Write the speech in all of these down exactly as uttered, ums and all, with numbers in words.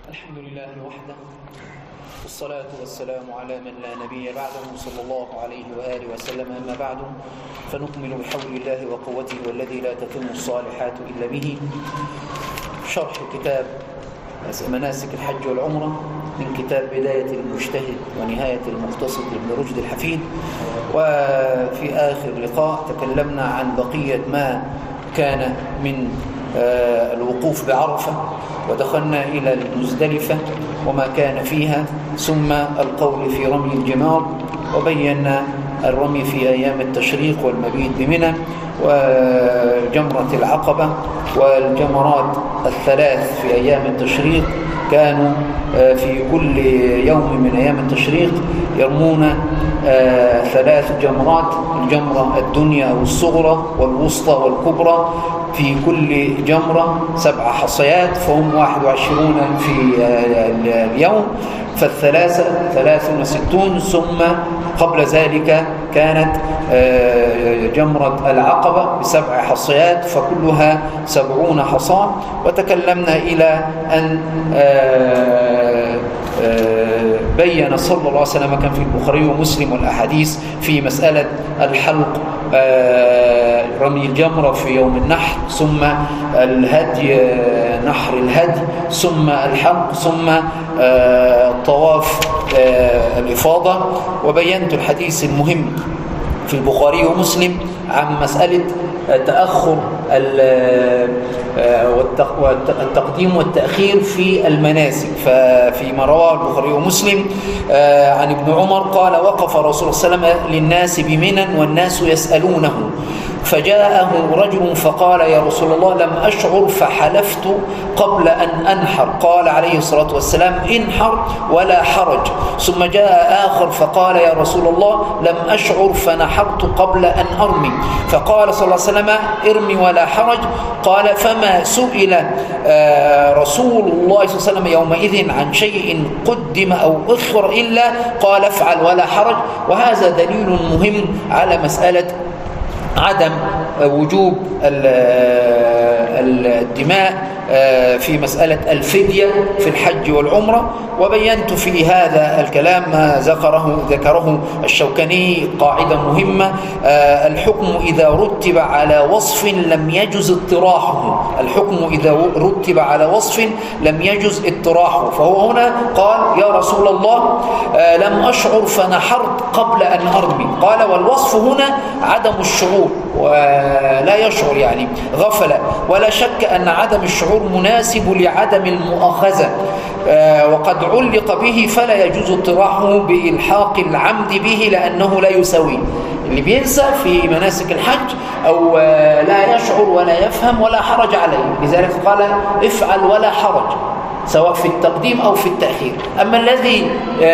الحمد لله وحده، والصلاة والسلام على من لا نبي بعده صلى الله عليه وآله وسلم. أما بعد، فنكمل بحول الله وقوته والذي لا تتم الصالحات إلا به شرح كتاب مناسك الحج والعمرة من كتاب بداية المجتهد ونهاية المقتصد لابن رشد الحفيد. وفي آخر لقاء تكلمنا عن بقية ما كان من الوقوف بعرفة، ودخلنا إلى المزدلفة وما كان فيها، ثم القول في رمي الجمار، وبينا الرمي في أيام التشريق والمبيت بمنى، وجمرة العقبة، والجمرات الثلاث في أيام التشريق كانوا في كل يوم من أيام التشريق يرمون ثلاث جمرات: الجمرة الدنيا والصغرى والوسطى والكبرى، في كل جمرة سبع حصيات، فهم واحد وعشرون في اليوم، فالثلاثة ثلاث وستون. ثم قبل ذلك كانت جمرة العقبة بسبع حصيات، فكلها سبعون حصاة. وتكلمنا إلى أن بين صلى الله عليه وسلم كان في البخاري ومسلم والأحاديث في مسألة الحلق، رمي الجمرة في يوم النحر، ثم الهدي نحر الهدي، ثم الحلق، ثم طواف الإفاضة. وبينت الحديث المهم في البخاري ومسلم عن مسألة تأخر والتقديم والتأخير في المناسك. ففيما رواه البخاري ومسلم عن ابن عمر قال: وقف رسول الله صلى الله عليه وسلم للناس بمنى والناس يسألونه، فجاءه رجل فقال: يا رسول الله، لم أشعر فحلفت قبل أن أنحر. قال عليه الصلاة والسلام: انحر ولا حرج. ثم جاء آخر فقال: يا رسول الله، لم أشعر فنحرت قبل أن أرمي. فقال صلى الله عليه وسلم: ارمي ولا حرج. قال: فما سئل رسول الله صلى الله عليه وسلم يومئذ عن شيء قدم أو أخر إلا قال: افعل ولا حرج. وهذا دليل مهم على مسألة عدم وجوب الدماء في مسألة الفدية في الحج والعمرة. وبينت في هذا الكلام ما ذكره ذكره الشوكاني قاعدة مهمة: الحكم إذا رتب على وصف لم يجز اطراحه. الحكم إذا رتب على وصف لم يجز اطراحه. فهو هنا قال: يا رسول الله، لم أشعر فنحرت قبل أن أرمي. قال: والوصف هنا عدم الشعور، ولا يشعر يعني غفل. ولا شك أن عدم الشعور مناسب لعدم المؤاخذة، وقد علق به فلا يجوز اطراحه بإلحاق العمد به لأنه لا يسوي. اللي بينسى في مناسك الحج أو لا يشعر ولا يفهم ولا حرج عليه، لذلك قال: افعل ولا حرج، سواء في التقديم أو في التأخير. أما الذي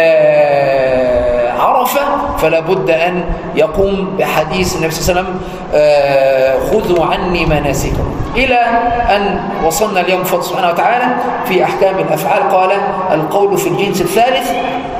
عرف فلا بد أن يقوم بحديث النبي صلى الله عليه وسلم: خذوا عني مناسككم. إلى أن وصلنا اليوم فضل سبحانه وتعالى في أحكام الأفعال. قال: القول في الجنس الثالث،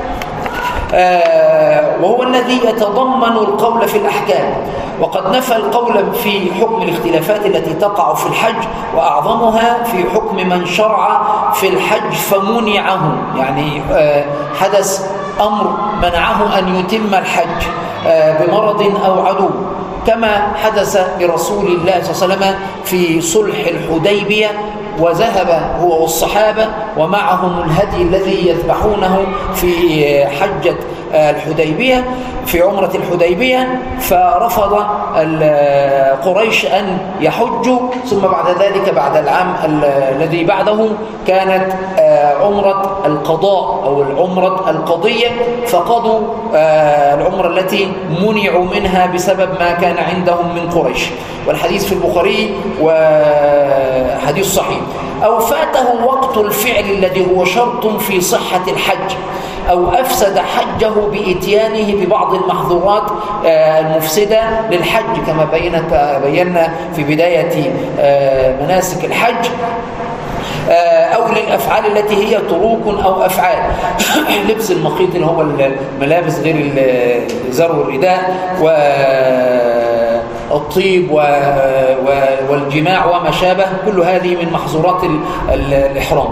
وهو الذي يتضمن القول في الأحكام. وقد نفى القول في حكم الاختلافات التي تقع في الحج، وأعظمها في حكم من شرع في الحج فمنعه، يعني حدث أمر منعه أن يتم الحج بمرض أو عدو، كما حدث لرسول الله صلى الله عليه وسلم في صلح الحديبية، وذهب هو والصحابة ومعهم الهدي الذي يذبحونه في حجة الحديبية في عمرة الحديبية، فرفض قريش أن يحجوا. ثم بعد ذلك بعد العام الذي بعده كانت عمرة القضاء أو العمرة القضية، فقضوا العمرة التي منعوا منها بسبب ما كان عندهم من قريش. والحديث في البخاري وحديث صحيح. أو فاته وقت الفعل الذي هو شرط في صحة الحج، أو أفسد حجه بإتيانه ببعض المحظورات المفسدة للحج، كما بينا في بداية مناسك الحج، أو للأفعال التي هي طروق أو أفعال لبس المخيط اللي هو الملابس غير الإزار والرداء، الطيب والجماع وما شابه، كل هذه من محظورات الإحرام.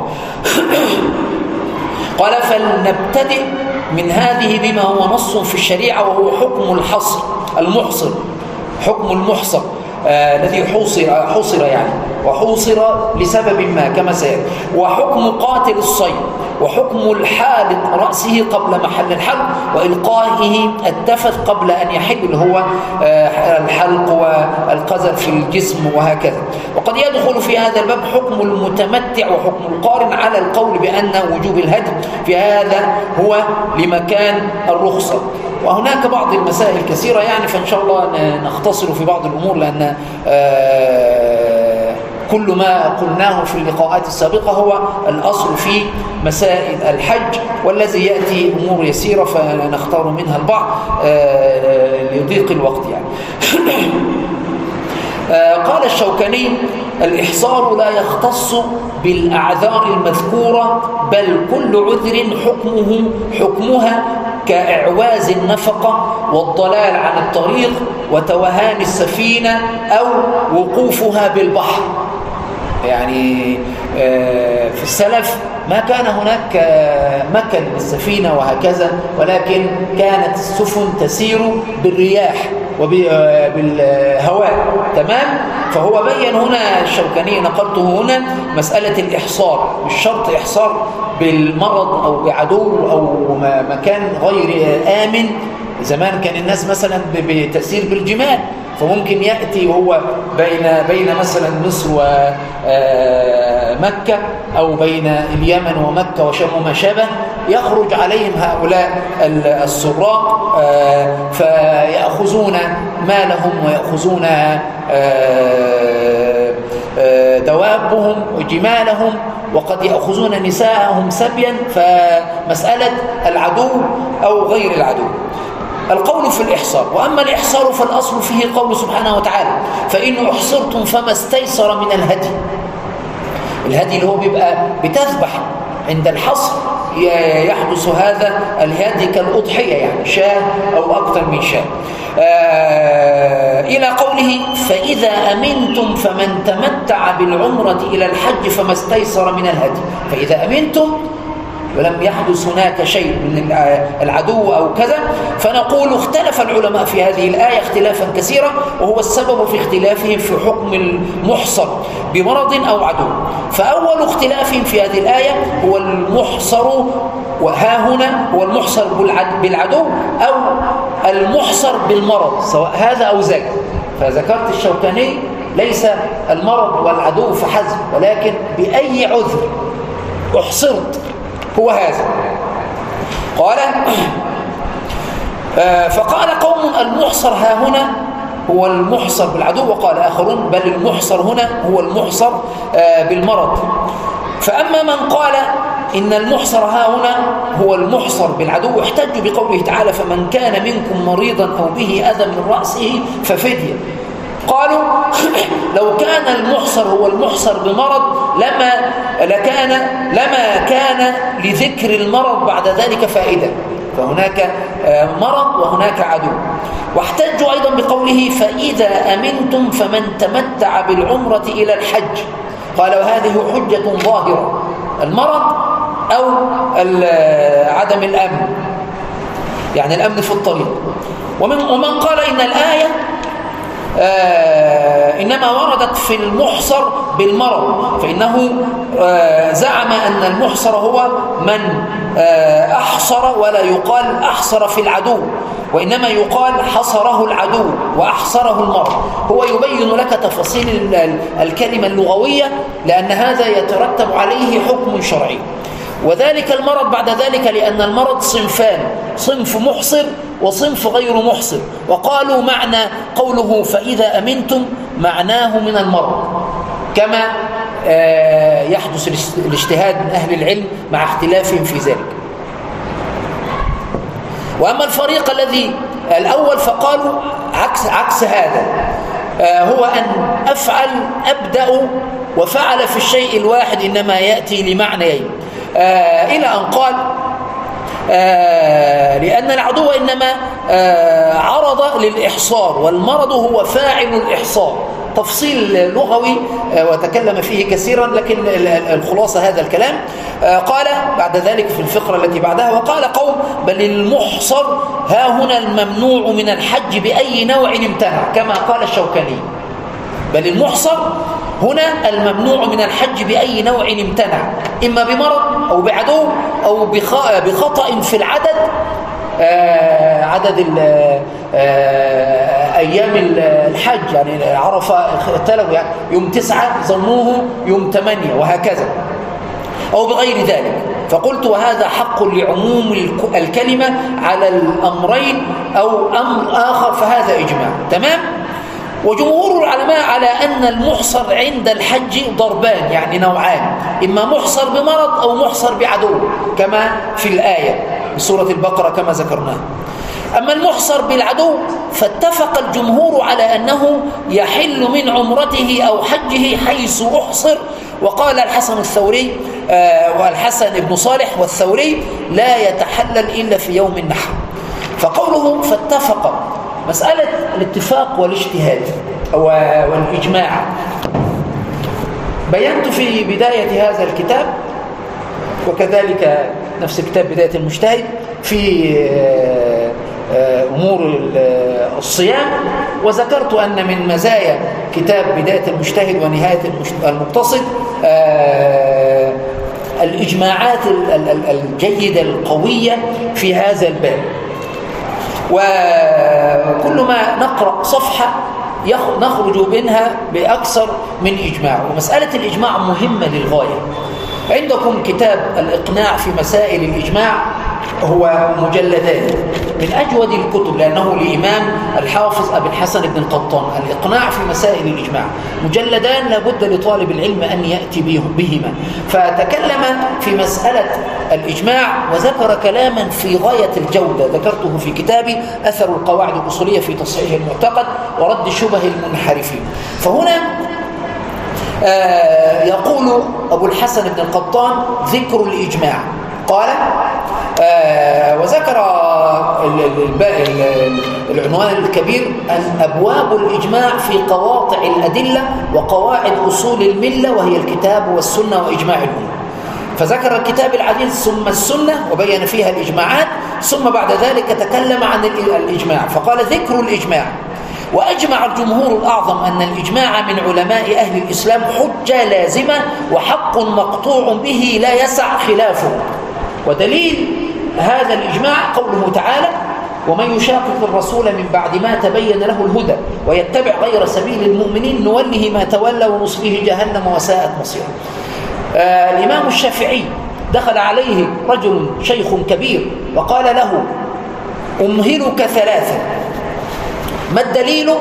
قال فلنبتدئ من هذه بما هو نص في الشريعة، وهو حكم الحصر المحصر، حكم المحصر آه الذي حوصر حوصر يعني وحوصر لسبب ما كما سيأتي، وحكم قاتل الصيد، وحكم الحالق رأسه قبل محل الحلق، وإلقائه التفت قبل أن يحل اللي هو آه الحلق والقذف في الجسم وهكذا. وقد يدخل في هذا الباب حكم المتمتع وحكم القارن على القول بأن وجوب الهدي في هذا هو لمكان الرخصة. وهناك بعض المسائل كثيرة يعني، فإن شاء الله نختصر في بعض الأمور، لأن آه كل ما قلناه في اللقاءات السابقة هو الأصل في مسائل الحج، والذي يأتي أمور يسيرة فنختار منها البعض آه لضيق الوقت يعني. آه قال الشوكاني: الإحصار لا يختص بالأعذار المذكورة، بل كل عذر حكمه حكمها كإعواز النفقة والضلال عن الطريق وتوهان السفينة أو وقوفها بالبحر. يعني في السلف ما كان هناك مكن للسفينة وهكذا، ولكن كانت السفن تسير بالرياح وبالهواء، تمام؟ فهو بين هنا الشوكاني، نقلته هنا، مسألة الإحصار، مش شرط إحصار بالمرض أو بعدو أو مكان غير آمن. زمان كان الناس مثلا بتسير بالجمال، فممكن يأتي وهو بين بين مثلا مصر ومكة أو بين اليمن ومكة وشام وما شابه، يخرج عليهم هؤلاء السراق فيأخذون مالهم ويأخذون دوابهم وجمالهم، وقد يأخذون نساءهم سبيا. فمسألة العدو أو غير العدو. القول في الإحصار. وأما الإحصار فالأصل فيه قول سبحانه وتعالى: فإن أحصرتم فما استيسر من الهدي. الهدي اللي هو بيبقى بتذبح عند الحصر، يحدث هذا الهدي كالأضحية، يعني شاة أو أكثر من شاة. آه إلى قوله: فإذا أمنتم فمن تمتع بالعمرة إلى الحج فما استيسر من الهدي. فإذا أمنتم ولم يحدث هناك شيء من العدو أو كذا، فنقول اختلف العلماء في هذه الآية اختلافا كثيرا، وهو السبب في اختلافهم في حكم المحصر بمرض أو عدو. فأول اختلافهم في هذه الآية هو المحصر، وها هنا هو المحصر بالعدو أو المحصر بالمرض، سواء هذا أو ذاك. فذكرت الشوكاني ليس المرض والعدو فحسب، ولكن بأي عذر أحصرت هو هذا. قال آه فقال قوم: المحصر ها هنا هو المحصر بالعدو، وقال آخرون: بل المحصر هنا هو المحصر آه بالمرض. فأما من قال إن المحصر ها هنا هو المحصر بالعدو، احتجوا بقوله تعالى: فمن كان منكم مريضا أو به أذى من رأسه ففدية. قالوا: لو كان المحصر هو المحصر بمرض لما لكان لما كان لذكر المرض بعد ذلك فائدة، فهناك مرض وهناك عدو. واحتجوا أيضا بقوله: فإذا أمنتم فمن تمتع بالعمرة إلى الحج. قالوا: هذه حجة ظاهرة، المرض أو عدم الأمن، يعني الأمن في الطريق. ومن, ومن قال إن الآية آه إنما وردت في المحصر بالمرض، فإنه آه زعم أن المحصر هو من آه أحصر، ولا يقال أحصر في العدو، وإنما يقال حصره العدو وأحصره المرض. هو يبين لك تفاصيل الكلمة اللغوية، لأن هذا يترتب عليه حكم شرعي. وذلك المرض بعد ذلك، لأن المرض صنفان: صنف محصر وصنف غير محصر. وقالوا معنى قوله فإذا أمنتم معناه من المرض، كما يحدث الاجتهاد من أهل العلم مع اختلافهم في ذلك. وأما الفريق الذي الأول فقالوا عكس, عكس هذا، هو أن أفعل أبدأ وفعل في الشيء الواحد إنما يأتي لمعنيين، إلى أن قال: آه لأن العدو إنما آه عرض للإحصار، والمرض هو فاعل الإحصار. تفصيل لغوي آه وتكلم فيه كثيرا، لكن الخلاصة هذا الكلام. آه قال بعد ذلك في الفقرة التي بعدها: وقال قوم: بل المحصر ها هنا الممنوع من الحج بأي نوع امتنع، كما قال الشوكاني. بل المحصر هنا الممنوع من الحج بأي نوع امتنع، إما بمرض أو بعدو أو بخطأ في العدد، آه عدد آه أيام الحج، يعني عرفة اختلفوا، يعني يوم تسعة ظنوه يوم ثمانية وهكذا، أو بغير ذلك. فقلت: وهذا حق لعموم الكلمة على الأمرين أو أمر آخر، فهذا إجماع. تمام؟ وجمهور العلماء على أن المحصر عند الحج ضربان، يعني نوعان: إما محصر بمرض أو محصر بعدو، كما في الآية في سورة البقرة كما ذكرناه. أما المحصر بالعدو فاتفق الجمهور على أنه يحل من عمرته أو حجه حيث أحصر. وقال الحسن الثوري آه والحسن بن صالح والثوري: لا يتحلل إلا في يوم النحر. فقوله فاتفق، مسألة الاتفاق والاجتهاد والإجماع بينت في بداية هذا الكتاب، وكذلك نفس كتاب بداية المجتهد في أمور الصيام. وذكرت أن من مزايا كتاب بداية المجتهد ونهاية المقتصد الإجماعات الجيدة القوية في هذا الباب. وكل ما نقرأ صفحة نخرج منها بأكثر من إجماع. ومسألة الإجماع مهمة للغاية. عندكم كتاب الإقناع في مسائل الإجماع، هو مجلدان من أجود الكتب، لأنه لإمام الحافظ أبي الحسن بن القطان. الإقناع في مسائل الإجماع مجلدان لابد لطالب العلم أن يأتي بهما. فتكلم في مسألة الإجماع وذكر كلاما في غاية الجودة، ذكرته في كتابي أثر القواعد الأصولية في تصحيح المعتقد ورد شبه المنحرفين. فهنا آه يقول أبو الحسن بن القطان: ذكر الإجماع. قال آه وذكر العنوان الكبير: أن أبواب الإجماع في قواطع الأدلة وقواعد أصول الملة، وهي الكتاب والسنة وإجماع الأمة. فذكر الكتاب العزيز ثم السنة وبين فيها الإجماعات، ثم بعد ذلك تكلم عن الإجماع فقال: ذكر الإجماع. وأجمع الجمهور الأعظم أن الإجماع من علماء أهل الإسلام حجة لازمة وحق مقطوع به لا يسع خلافه. ودليل هذا الإجماع قوله تعالى: ومن يشاقق الرسول من بعد ما تبين له الهدى ويتبع غير سبيل المؤمنين نوله ما تولى ونصله جهنم وساءت مصيره. آه الإمام الشافعي دخل عليه رجل شيخ كبير وقال له: أمهلك ثلاثة، ما الدليل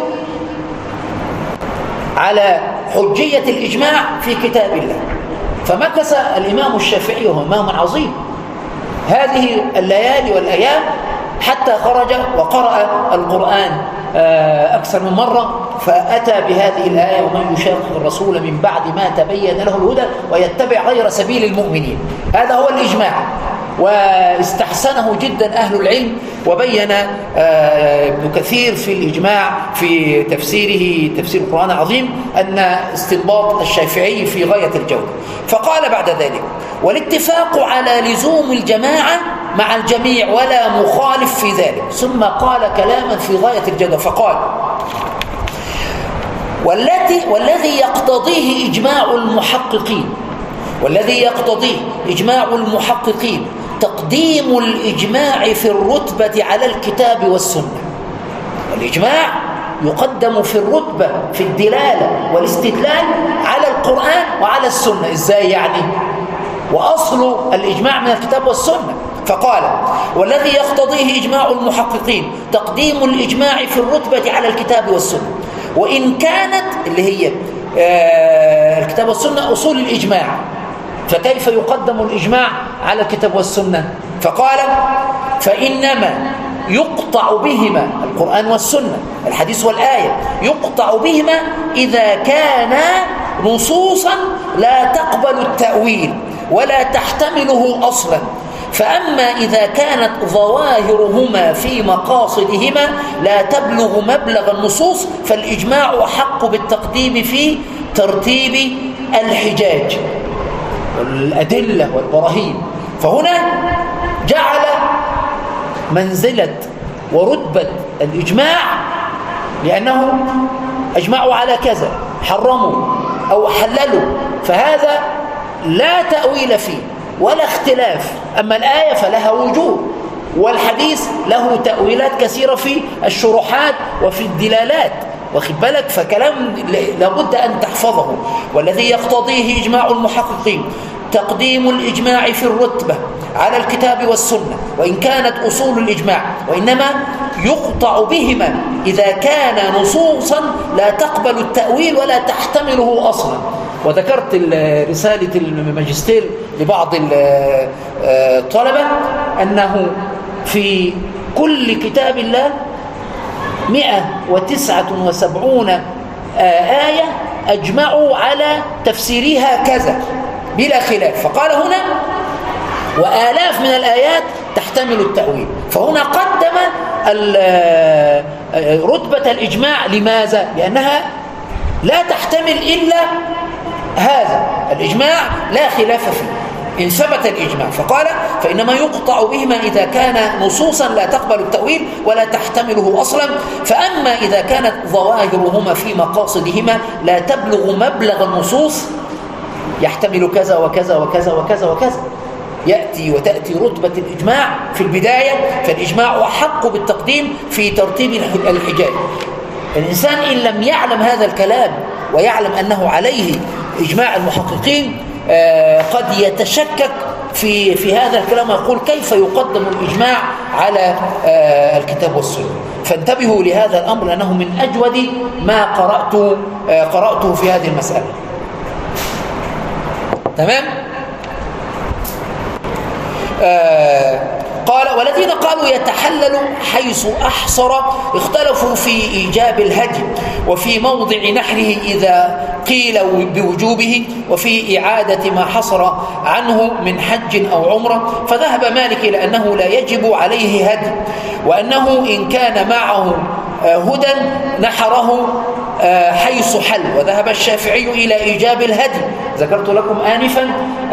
على حجية الإجماع في كتاب الله؟ فمكث الإمام الشافعي وهو إمام عظيم هذه الليالي والأيام حتى خرج وقرأ القرآن أكثر من مرة، فأتى بهذه الآية: ومن يشاقق الرسول من بعد ما تبين له الهدى ويتبع غير سبيل المؤمنين. هذا هو الإجماع، واستحسنه جدا أهل العلم. وبين ابن كثير في الإجماع في تفسيره تفسير القرآن العظيم أن استنباط الشافعي في غاية الجودة. فقال بعد ذلك: والاتفاق على لزوم الجماعة مع الجميع ولا مخالف في ذلك. ثم قال كلاما في غاية الجودة فقال: والتي والذي يقتضيه إجماع المحققين والذي يقتضيه إجماع المحققين تقديم الإجماع في الرتبة على الكتاب والسنة. الإجماع يقدم في الرتبة في الدلالة والاستدلال على القرآن وعلى السنة. إزاي يعني؟ وأصل الإجماع من الكتاب والسنة. فقال: والذي يقتضيه إجماع المحققين تقديم الإجماع في الرتبة على الكتاب والسنة، وإن كانت اللي هي آه الكتاب والسنة أصول الإجماع، فكيف يقدم الإجماع على الكتاب والسنة؟ فقال: فإنما يقطع بهما القرآن والسنة، الحديث والآية، يقطع بهما إذا كانا نصوصا لا تقبل التأويل ولا تحتمله أصلا، فأما إذا كانت ظواهرهما في مقاصدهما لا تبلغ مبلغ النصوص فالإجماع أحق بالتقديم في ترتيب الحجاج والأدلة والبراهين. فهنا جعل منزلة ورتبة الإجماع، لأنه أجمعوا على كذا، حرموا أو حللوا، فهذا لا تأويل فيه ولا اختلاف. أما الآية فلها وجوه، والحديث له تأويلات كثيرة في الشروحات وفي الدلالات، واخد بالك؟ فكلام لابد أن تحفظه. والذي يقتضيه إجماع المحققين تقديم الإجماع في الرتبة على الكتاب والسنة، وإن كانت أصول الإجماع، وإنما يقطع بهما إذا كان نصوصا لا تقبل التأويل ولا تحتمله أصلا. وذكرت رسالة الماجستير لبعض الطلبة أنه في كل كتاب الله مئة وتسعة وسبعون آية أجمعوا على تفسيرها كذا بلا خلاف. فقال هنا وآلاف من الآيات تحتمل التأويل. فهنا قدم رتبة الإجماع. لماذا؟ لأنها لا تحتمل إلا هذا الإجماع، لا خلاف فيه إن ثبت الإجماع. فقال فإنما يقطع بهما إذا كان نصوصا لا تقبل التأويل ولا تحتمله أصلا. فأما إذا كانت ظواهرهما في مقاصدهما لا تبلغ مبلغ النصوص، يحتمل كذا وكذا وكذا وكذا وكذا، يأتي وتأتي رتبة الإجماع في البداية، فالإجماع أحق بالتقديم في ترتيب الحجاج. الإنسان إن لم يعلم هذا الكلام ويعلم أنه عليه إجماع المحققين قد يتشكك في في هذا الكلام ويقول كيف يقدم الإجماع على الكتاب والسنة. فانتبهوا لهذا الأمر لأنه من أجود ما قرأت قرأته في هذه المسألة. تمام؟ آه قال والذين قالوا يتحلل حيث أحصر اختلفوا في إيجاب الهدي وفي موضع نحره إذا قيل بوجوبه وفي إعادة ما حصر عنه من حج أو عمرة. فذهب مالك إلى أنه لا يجب عليه هدي، وأنه إن كان معه هدى نحره حيث حل. وذهب الشافعي إلى إيجاب الهدي. ذكرت لكم آنفا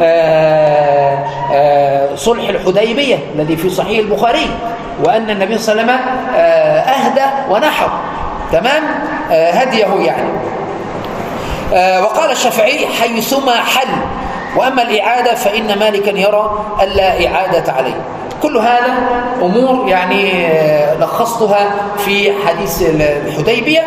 صلح الحديبية الذي في صحيح البخاري، وأن النبي صلى الله عليه وسلم أهدى ونحر تمام هديه يعني. وقال الشافعي حيثما حل. وأما الإعادة فإن مالكا يرى ألا إعادة عليه. كل هذا أمور يعني لخصتها في حديث الحديبية.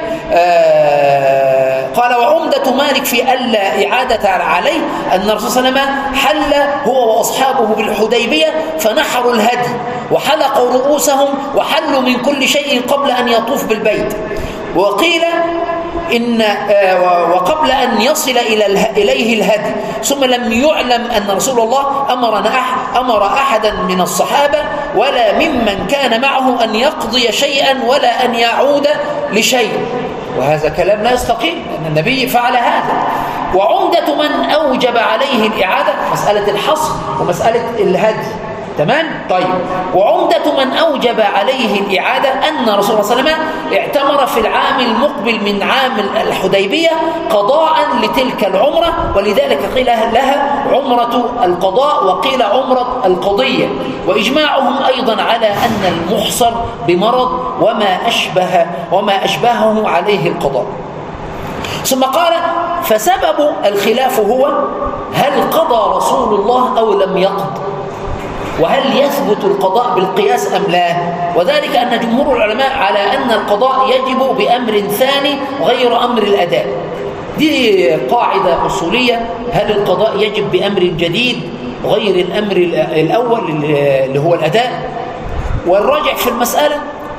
قال وعمدة مالك في ألا إعادة عليه أن الرسول صلى الله عليه وسلم حل هو وأصحابه بالحديبية فنحروا الهدي وحلقوا رؤوسهم وحلوا من كل شيء قبل أن يطوف بالبيت. وقيل إن وقبل أن يصل إلى إليه الهدي، ثم لم يعلم أن رسول الله أمر أمر أحدا من الصحابة ولا ممن كان معه أن يقضي شيئا ولا أن يعود لشيء. وهذا كلام لا يستقيم أن النبي فعل هذا. وعمدة من أوجب عليه الإعادة مسألة الحصر ومسألة الهدي تمام. طيب وعمدة من أوجب عليه الإعادة أن رسول الله صلى الله عليه وسلم اعتمر في العام المقبل من عام الحديبية قضاء لتلك العمرة، ولذلك قيل لها عمرة القضاء وقيل عمرة القضية. وإجماعهم أيضا على أن المحصر بمرض وما أشبه وما أشبهه عليه القضاء. ثم قال فسبب الخلاف هو هل قضى رسول الله أو لم يقض، وهل يثبت القضاء بالقياس أم لا. وذلك أن جمهور العلماء على أن القضاء يجب بأمر ثاني غير أمر الأداء. دي قاعدة أصولية، هل القضاء يجب بأمر جديد غير الأمر الأول اللي هو الأداء. والراجع في المسألة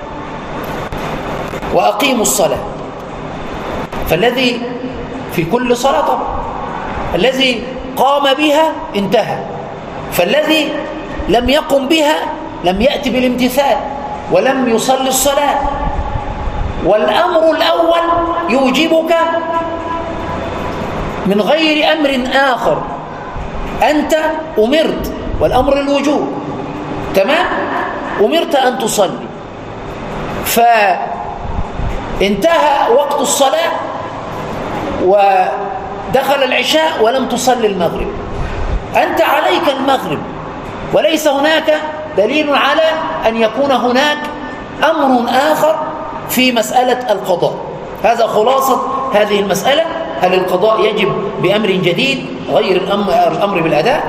وأقيموا الصلاة، فالذي في كل صلاة طبعا الذي قام بها انتهى، فالذي لم يقم بها لم يأتي بالامتثال ولم يصلي الصلاة. والأمر الأول يوجبك من غير أمر آخر، أنت أمرت والأمر الوجوب، تمام؟ أمرت أن تصلي، فانتهى وقت الصلاة ودخل العشاء ولم تصلي المغرب، أنت عليك المغرب، وليس هناك دليل على أن يكون هناك أمر آخر في مسألة القضاء. هذا خلاصة هذه المسألة. هل القضاء يجب بأمر جديد غير الأمر بالأداء؟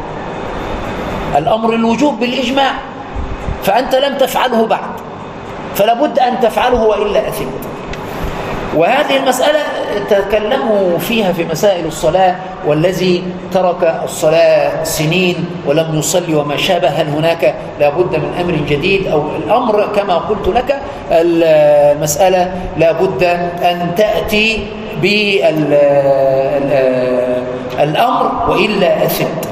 الأمر الوجوب بالإجماع، فأنت لم تفعله بعد، فلا بد أن تفعله وإلا أثمت. وهذه المسألة تكلموا فيها في مسائل الصلاة، والذي ترك الصلاة سنين ولم يصلي وما شابه، هل هناك لا بد من أمر جديد؟ أو الأمر كما قلت لك، المسألة لا بد أن تأتي بالأمر وإلا أثمت.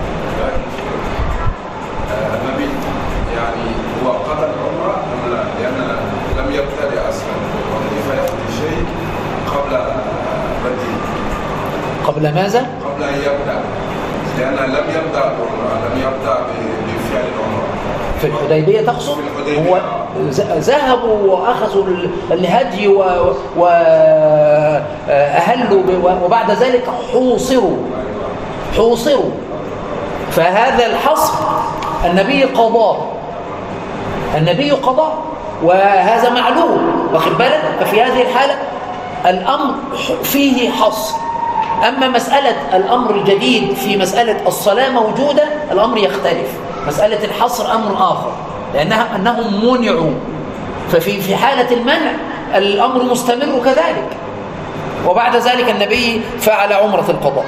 النبي يعني هو قضى العمرة أم لا؟ لأن لم يبتدئ أصلا فيأتي شيء قبل بدء. قبل ماذا؟ قبل أن يبدأ، لأن لم يبدأ العمرة، لم يبدأ بفعل العمرة. في الحديبية تقصد؟ في الحديبية. هو ذهبوا وأخذوا الهدي وأهلوا، وبعد ذلك حوصروا حوصروا فهذا الحصر النبي قضاه، النبي قضاه، وهذا معلوم، واخد بالك؟ ففي هذه الحالة الأمر فيه حصر. أما مسألة الأمر الجديد في مسألة الصلاة موجودة، الأمر يختلف. مسألة الحصر أمر آخر، لأنها أنهم منعوا، ففي في حالة المنع الأمر مستمر كذلك. وبعد ذلك النبي فعل عمرة القضاء.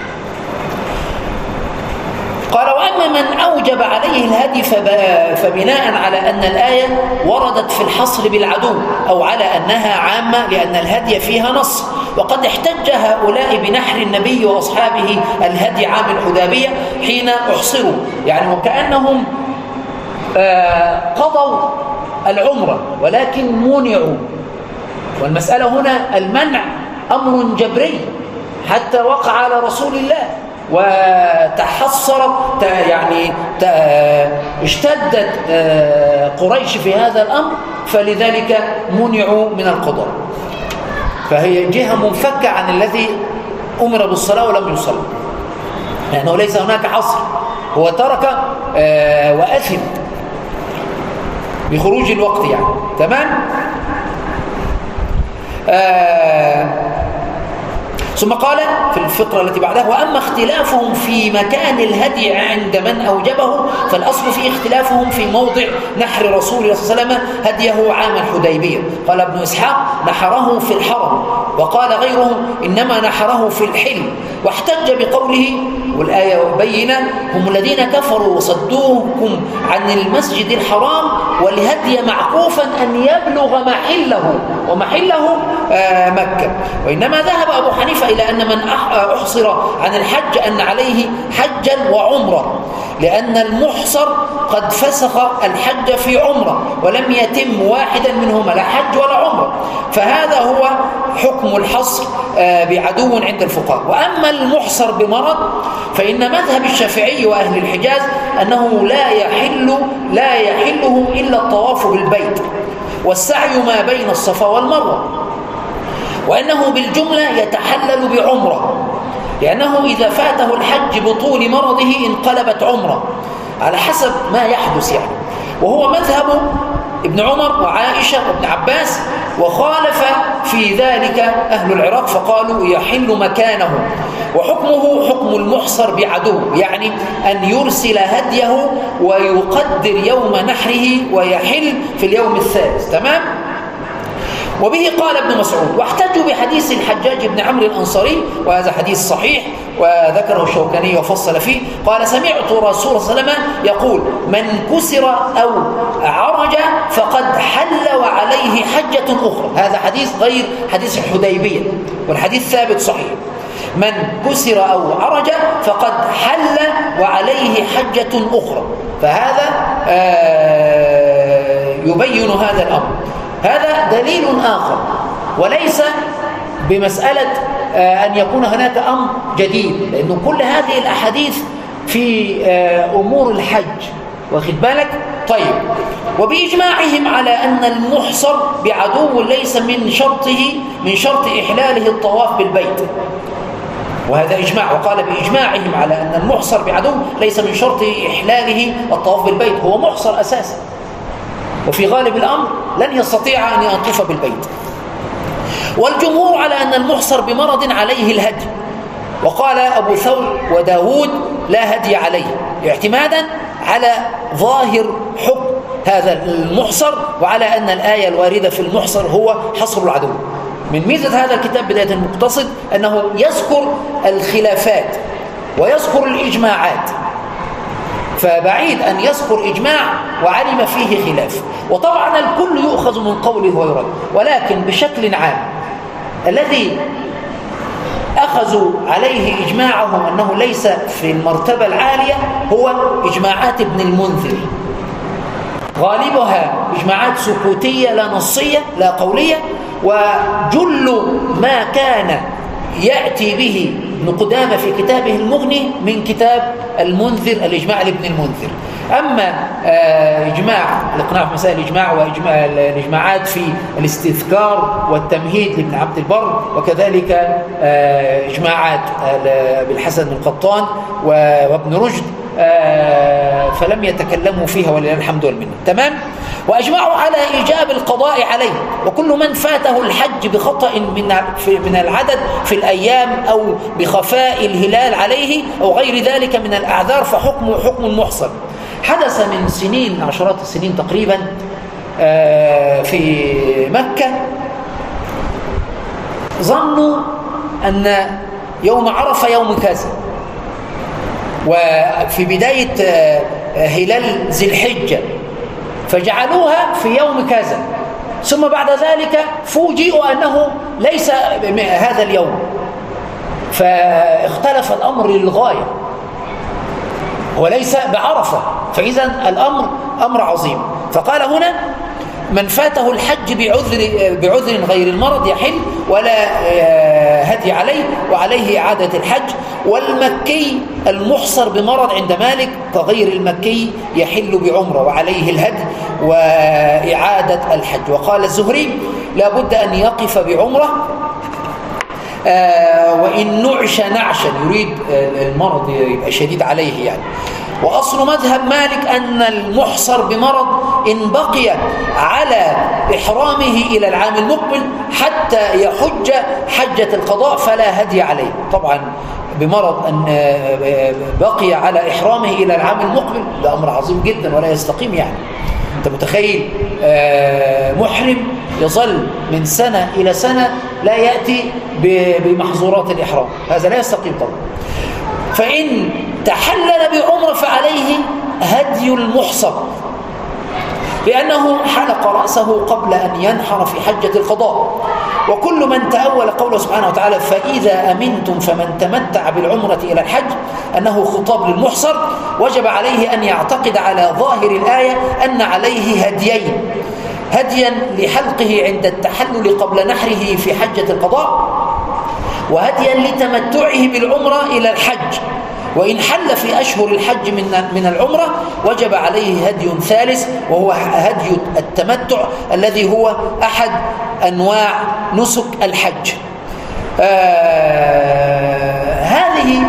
قال: وأما من أوجب عليه الهدي فبناء على أن الآية وردت في الحصر بالعدو، أو على أنها عامة لأن الهدي فيها نص. وقد احتج هؤلاء بنحر النبي وأصحابه الهدي عام الحديبية حين أحصروا، يعني وكأنهم قضوا العمرة ولكن منعوا. والمسألة هنا المنع أمر جبري حتى وقع على رسول الله، وتحصر يعني اشتدت قريش في هذا الأمر، فلذلك منعوا من القضاء. فهي جهة منفكة عن الذي أمر بالصلاة ولم يصلي، لأنه ليس هناك حصر، هو ترك وأثم بخروج الوقت يعني. تمام؟ آه ثم قال في الفقرة التي بعدها: وأما اختلافهم في مكان الهدي عند من أوجبه فالأصل في اختلافهم في موضع نحر رسول الله صلى الله عليه وسلم هديه عام الحديبية. قال ابن إسحاق: نحره في الحرم، وقال غيره: إنما نحره في الحل. واحتج بقوله، والآية بينة: هم الذين كفروا وصدوكم عن المسجد الحرام والهدي معكوفا أن يبلغ محله، ومحله آه مكة. وإنما ذهب أبو حنيفة إلى أن من أحصر عن الحج أن عليه حجا وعمرة، لأن المحصر قد فسخ الحج في عمرة ولم يتم واحدا منهما، لا حج ولا عمرة. فهذا هو حكم الحصر بعدو عند الفقهاء. وأما المحصر بمرض فإن مذهب الشافعي وأهل الحجاز أنه لا يحل لا يحله إلا الطواف بالبيت والسعي ما بين الصفا والمروة، وأنه بالجملة يتحلل بعمرة، لأنه إذا فاته الحج بطول مرضه انقلبت عمرة على حسب ما يحدث يعني. وهو مذهب ابن عمر وعائشة وابن عباس، وخالف في ذلك أهل العراق فقالوا يحل مكانه. وحكمه حكم المحصر بعدو، يعني أن يرسل هديه ويقدر يوم نحره ويحل في اليوم الثالث. تمام؟ وبه قال ابن مسعود. واحتجوا بحديث الحجاج بن عمرو الأنصاري، وهذا حديث صحيح وذكره الشوكاني وفصل فيه. قال: سمعت رسول الله صلى الله عليه وسلم يقول: من كسر أو عرج فقد حل وعليه حجة أخرى. هذا حديث غير حديث الحديبية، والحديث ثابت صحيح. من كسر أو عرج فقد حل وعليه حجة أخرى. فهذا يبين هذا الأمر. هذا دليل آخر، وليس بمسألة أن يكون هناك أمر جديد، لأن كل هذه الأحاديث في أمور الحج واخد بالك؟ طيب، وبإجماعهم على أن المحصر بعدو ليس من شرطه من شرط إحلاله الطواف بالبيت، وهذا إجماع. وقال بإجماعهم على أن المحصر بعدو ليس من شرط إحلاله الطواف بالبيت، هو محصر أساسا، وفي غالب الأمر لن يستطيع أن يطوف بالبيت. والجمهور على أن المحصر بمرض عليه الهدي، وقال أبو ثور وداود لا هدي عليه، اعتمادا على ظاهر حكم هذا المحصر، وعلى أن الآية الواردة في المحصر هو حصر العدو. من ميزة هذا الكتاب بداية المقتصد أنه يذكر الخلافات ويذكر الإجماعات، فبعيد أن يذكر إجماع وعلم فيه خلاف. وطبعا الكل يؤخذ من قوله ويرد، ولكن بشكل عام الذي أخذوا عليه إجماعهم أنه ليس في المرتبة العالية هو إجماعات ابن المنذر، غالبها إجماعات سكوتية لا نصية لا قولية، وجل ما كان يأتي به ابن قدامة في كتابه المغني من كتاب المنذر، الإجماع لابن المنذر. أما إجماع الإقناع في مسائل الإجماع والإجماعات في الاستذكار والتمهيد لابن عبد البر، وكذلك إجماعات بالحسن القطان وابن رشد، فلم يتكلموا فيها ولله الحمد والمنه. تمام. وأجمعوا على إيجاب القضاء عليه، وكل من فاته الحج بخطأ من من العدد في الأيام أو بخفاء الهلال عليه أو غير ذلك من الأعذار فحكمه حكم المحصر. حدث من سنين، عشرات السنين تقريبا، في مكة ظنوا أن يوم عرفة يوم كذا، وفي بداية هلال ذي الحجة فجعلوها في يوم كذا، ثم بعد ذلك فوجئوا أنه ليس هذا اليوم، فاختلف الأمر للغاية وليس بعرفة، فإذا الأمر أمر عظيم. فقال هنا من فاته الحج بعذر, بعذر غير المرض يحل ولا هدي عليه، وعليه إعادة الحج. والمكي المحصر بمرض عند مالك كغير المكي يحل بعمرة وعليه الهدي وإعادة الحج. وقال الزهري لا بد أن يقف بعمرة آه وإن نعش نعشا، يريد المرض يبقى شديد عليه يعني. وأصل مذهب مالك أن المحصر بمرض إن بقي على إحرامه إلى العام المقبل حتى يحج حجة القضاء فلا هدي عليه. طبعا بمرض أن بقي على إحرامه إلى العام المقبل ده أمر عظيم جدا ولا يستقيم يعني. أنت متخيل محرم يظل من سنة إلى سنة لا يأتي بمحظورات الإحرام، هذا لا يستقيم طبعا. فإن تحلل بعمرة فعليه هدي المحصر، لأنه حلق رأسه قبل أن ينحر في حجة القضاء. وكل من تأول قوله سبحانه وتعالى فإذا أمنتم فمن تمتع بالعمرة إلى الحج أنه خطاب للمحصر، وجب عليه أن يعتقد على ظاهر الآية أن عليه هديين: هديا لحلقه عند التحلل قبل نحره في حجة القضاء، وهديا لتمتعه بالعمرة إلى الحج. وإن حل في أشهر الحج من من العمرة وجب عليه هدي ثالث، وهو هدي التمتع الذي هو أحد أنواع نسك الحج. آه هذه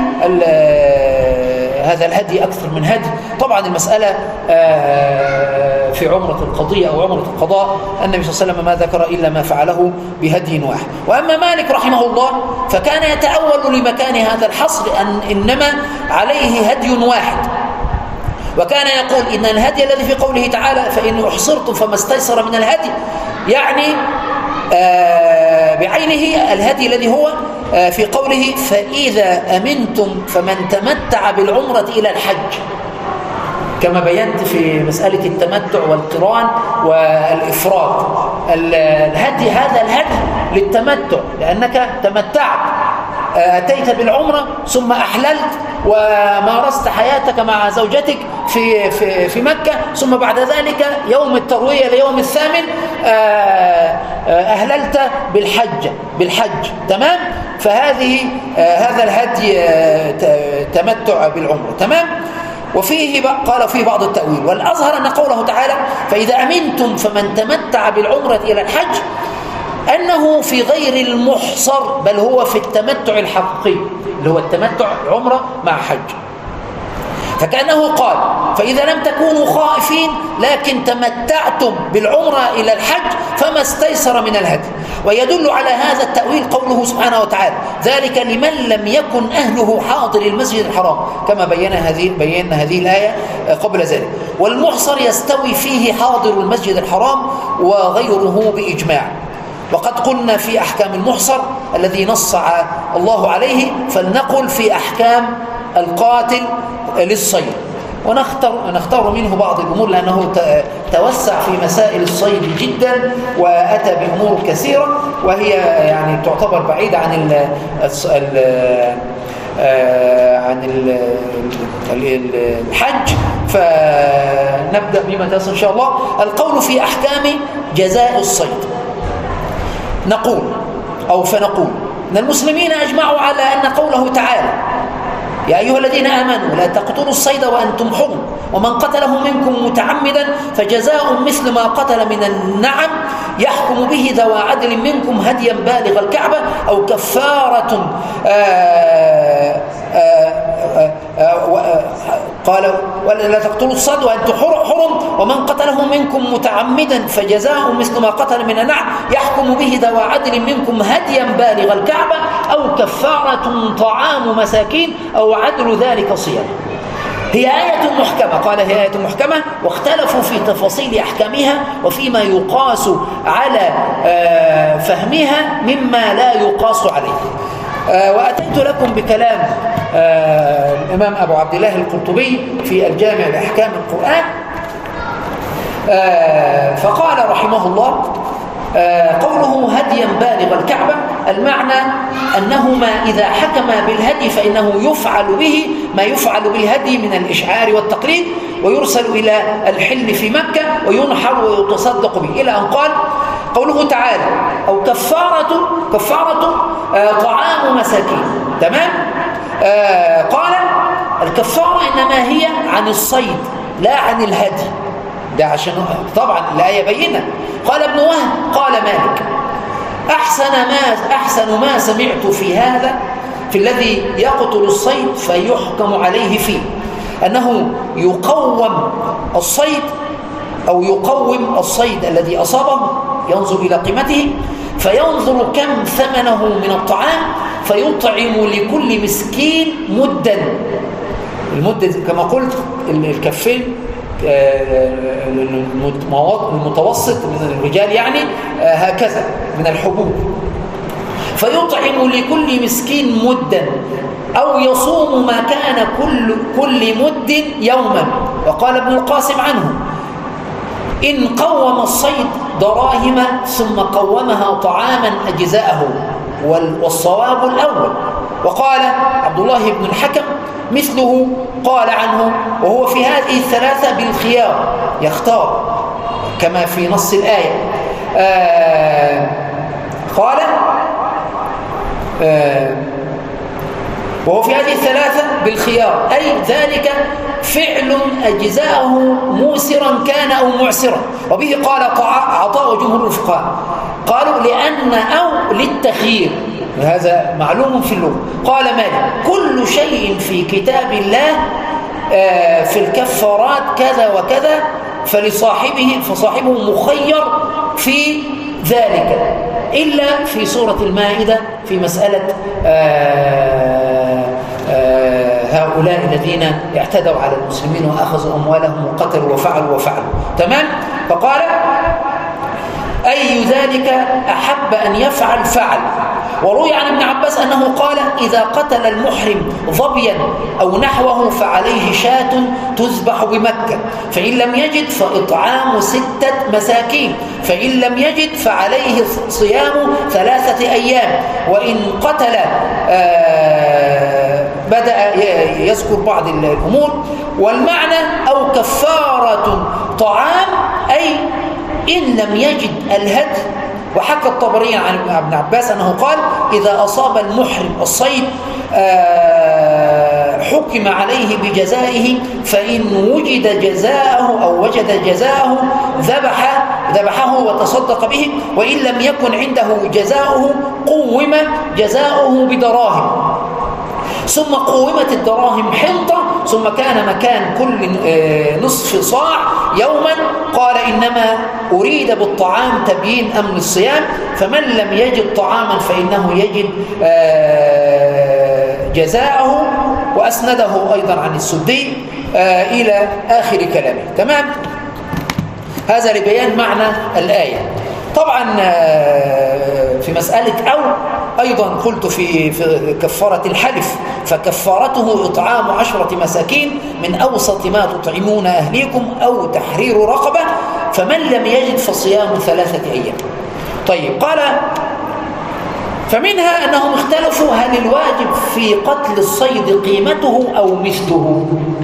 هذا الهدي أكثر من هدي. طبعا المسألة آه في عمرة القضية أو عمرة القضاء النبي صلى الله عليه وسلم ما ذكر إلا ما فعله بهدي واحد. وأما مالك رحمه الله فكان يتأول لمكان هذا الحصر أن إنما عليه هدي واحد، وكان يقول إن الهدي الذي في قوله تعالى فإن أحصرتم فما استيسر من الهدي، يعني آه بعينه الهدي الذي هو آه في قوله فإذا أمنتم فمن تمتع بالعمرة إلى الحج، كما بينت في مسألة التمتع والقران والإفراد. الهدي هذا الهدي للتمتع، لأنك تمتعت، أتيت بالعمرة ثم أحللت ومارست حياتك مع زوجتك في في في مكة، ثم بعد ذلك يوم التروية ليوم الثامن أهللت بالحج بالحج تمام. فهذه هذا الهدي تمتع بالعمرة تمام. وفيه قال فيه بعض التأويل، والأظهر أن قوله تعالى فإذا أمنتم فمن تمتع بالعمرة إلى الحج أنه في غير المحصر، بل هو في التمتع الحقيقي اللي هو التمتع عمرة مع حج. فكأنه قال فإذا لم تكونوا خائفين لكن تمتعتم بالعمرة إلى الحج فما استيسر من الهدي. ويدل على هذا التأويل قوله سبحانه وتعالى ذلك لمن لم يكن أهله حاضر المسجد الحرام، كما بينا هذه بينا هذه الآية قبل ذلك. والمحصر يستوي فيه حاضر المسجد الحرام وغيره بإجماع. وقد قلنا في أحكام المحصر الذي نص الله عليه، فلنقل في أحكام القاتل للصيد، ونختار نختار منه بعض الأمور لأنه توسع في مسائل الصيد جدا وأتى بأمور كثيرة وهي يعني تعتبر بعيدة عن ال عن الحج. فنبدأ بما تيسر إن شاء الله. القول في أحكام جزاء الصيد. نقول أو فنقول أن المسلمين أجمعوا على أن قوله تعالى يا أيها الذين آمنوا لا تقتلوا الصيد وأنتم حرم ومن قتله منكم متعمدا فجزاء مثل ما قتل من النعم يحكم به ذوى عدل منكم هديا بالغ الكعبة أو كفارة آآ آآ آآ قال ولا تقتلوا الصيد وأنتم حرم ومن قتله منكم متعمدا فجزاء مثل ما قتل من النعم يحكم به ذوى عدل منكم هديا بالغ الكعبة أو كفارة طعام مساكين أو عدل ذلك صيام. هي آية محكمة، قال هي آية محكمة، واختلفوا في تفاصيل أحكامها وفيما يقاس على فهمها مما لا يقاس عليه. وأتيت لكم بكلام الإمام أبو عبد الله القرطبي في الجامع لأحكام القرآن، فقال رحمه الله قوله هديا بالغ الكعبة المعنى أنهما إذا حكما بالهدي فإنه يفعل به ما يفعل بالهدي من الإشعار والتقليد ويرسل إلى الحل في مكة وينحر ويتصدق به، إلى أن قال قوله تعالى أو كفارة كفارة آه طعام مساكين. تمام؟ آه قال الكفارة إنما هي عن الصيد لا عن الهدي، ده عشان طبعا الآية بينة. قال ابن وهب قال مالك أحسن ما أحسن ما سمعت في هذا في الذي يقتل الصيد فيحكم عليه فيه أنه يقوم الصيد أو يقوم الصيد الذي أصابه، ينظر إلى قيمته فينظر كم ثمنه من الطعام فيطعم لكل مسكين مدا. المدة كما قلت الكفين المتوسط من الرجال يعني هكذا من الحبوب، فيطعم لكل مسكين مدا أو يصوم ما كان كل كل مد يوما. وقال ابن القاسم عنه إن قوم الصيد دراهم ثم قومها طعاما أجزاءه والصواب الأول. وقال عبد الله بن الحكم مثله قال عنه وهو في هذه الثلاثة بالخيار يختار كما في نص الآية. آه قال آه وهو في هذه الثلاثة بالخيار أي ذلك فعل أجزاءه موسرا كان أو معسرا. وبه قال عطاء وجمهور الفقهاء قالوا لأن أو للتخيير، هذا معلوم في اللغة. قال مالك كل شيء في كتاب الله في الكفارات كذا وكذا فلصاحبه فصاحبه مخير في ذلك إلا في سورة المائدة في مسألة هؤلاء الذين اعتدوا على المسلمين وأخذوا أموالهم وقتلوا وفعلوا وفعلوا. تمام؟ فقال أي ذلك أحب أن يفعل فعل. وروي عن ابن عباس أنه قال إذا قتل المحرم ظبيا أو نحوه فعليه شاة تذبح بمكة، فإن لم يجد فإطعام ستة مساكين، فإن لم يجد فعليه صيام ثلاثة أيام. وإن قتل آه بدأ يذكر بعض الأمور. والمعنى أو كفارة طعام أي إن لم يجد الهدي. وحكى الطبري عن ابن عباس أنه قال إذا أصاب المحرم الصيد حكم عليه بجزائه، فإن وجد جزاءه أو وجد جزاءه ذبح ذبحه وتصدق به، وإن لم يكن عنده جزاؤه قوم جزاؤه بدراهم، ثم قومت الدراهم حنطة، ثم كان مكان كل نصف صاع يوما. قال إنما أريد بالطعام تبيين أمن الصيام، فمن لم يجد طعاما فإنه يجد جزاءه. وأسنده أيضا عن السدي إلى آخر كلامه. تمام؟ هذا لبيان معنى الآية. طبعا في مسألة أو أيضا قلت في كفارة الحلف، فكفارته إطعام عشرة مساكين من أوسط ما تطعمون أهليكم أو تحرير رقبة، فمن لم يجد فصيام ثلاثة أيام. طيب، قال فمنها أنهم اختلفوا هل الواجب في قتل الصيد قيمته أو مثله.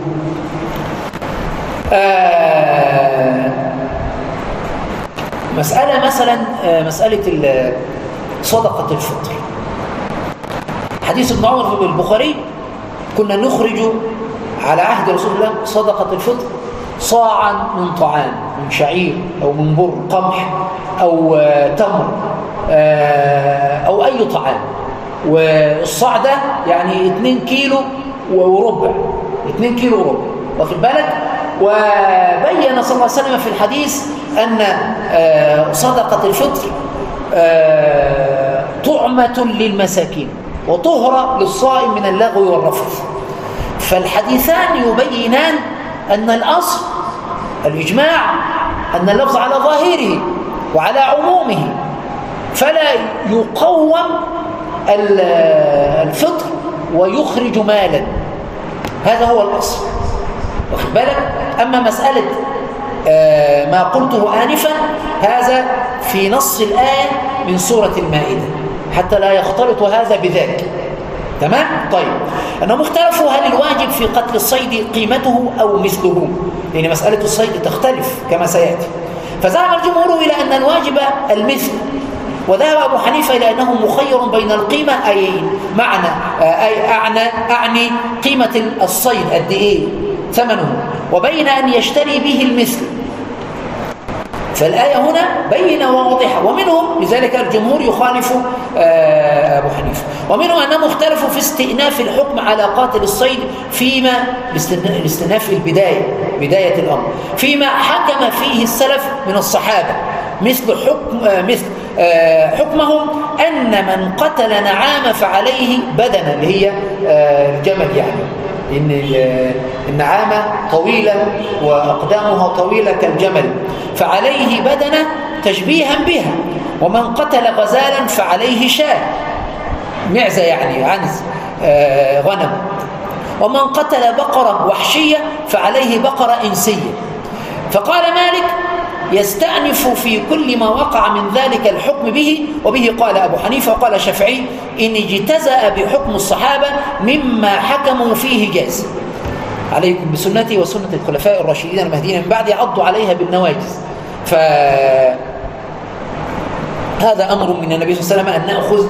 آه مسألة مثلا مسألة صدقة الفطر. حديث ابن عمر في البخاري: كنا نخرج على عهد رسول الله صدقة الفطر صاعا من طعام، من شعير أو من بر قمح أو تمر أو أي طعام، والصاع ده يعني اتنين كيلو وربع، اتنين كيلو وربع، واخد بالك؟ وبين صلى الله عليه وسلم في الحديث أن صدقة الفطر طعمة للمساكين وطهرة للصائم من اللغو والرفث. فالحديثان يبينان أن الأصل الإجماع أن اللفظ على ظاهره وعلى عمومه، فلا يقوم الفطر ويخرج مالا، هذا هو الأصل، واخد بالك؟ أما مسألة آه ما قلته آنفا هذا في نص الآية من سورة المائدة، حتى لا يختلط هذا بذاك. تمام؟ طيب، أنهم اختلفوا هل الواجب في قتل الصيد قيمته أو مثله، لأن مسألة الصيد تختلف كما سيأتي. فذهب الجمهور إلى أن الواجب المثل، وذهب أبو حنيفة إلى أنه مخير بين القيمة، أي معنى أي أعني, أعني قيمة الصيد قد إيه ثمنه، وبين أن يشتري به المثل. فالآية هنا بينة وواضحة. ومنهم لذلك الجمهور يخالف أبو حنيفة، ومنهم أنهم اختلفوا في استئناف الحكم على قاتل الصيد فيما الاستئناف البداية بداية الأمر فيما حكم فيه السلف من الصحابة، مثل حكم مثل حكمهم أن من قتل نعام فعليه بدنة، اللي هي الجمل، يعني إن النعامة طويلة وأقدامها طويلة كالجمل، فعليه بدنة تشبيها بها. ومن قتل غزالا فعليه شاة، معزة يعني عنز غنم. ومن قتل بقرة وحشية فعليه بقرة إنسية. فقال مالك: يستأنف في كل ما وقع من ذلك الحكم به، وبه قال أبو حنيفة وقال الشافعي: إن اجتزأ بحكم الصحابة مما حكموا فيه جاز. عليكم بسنتي وسنة الخلفاء الراشدين المهديين من بعد، عضوا عليها بالنواجذ. فهذا أمر من النبي صلى الله عليه وسلم أن نأخذ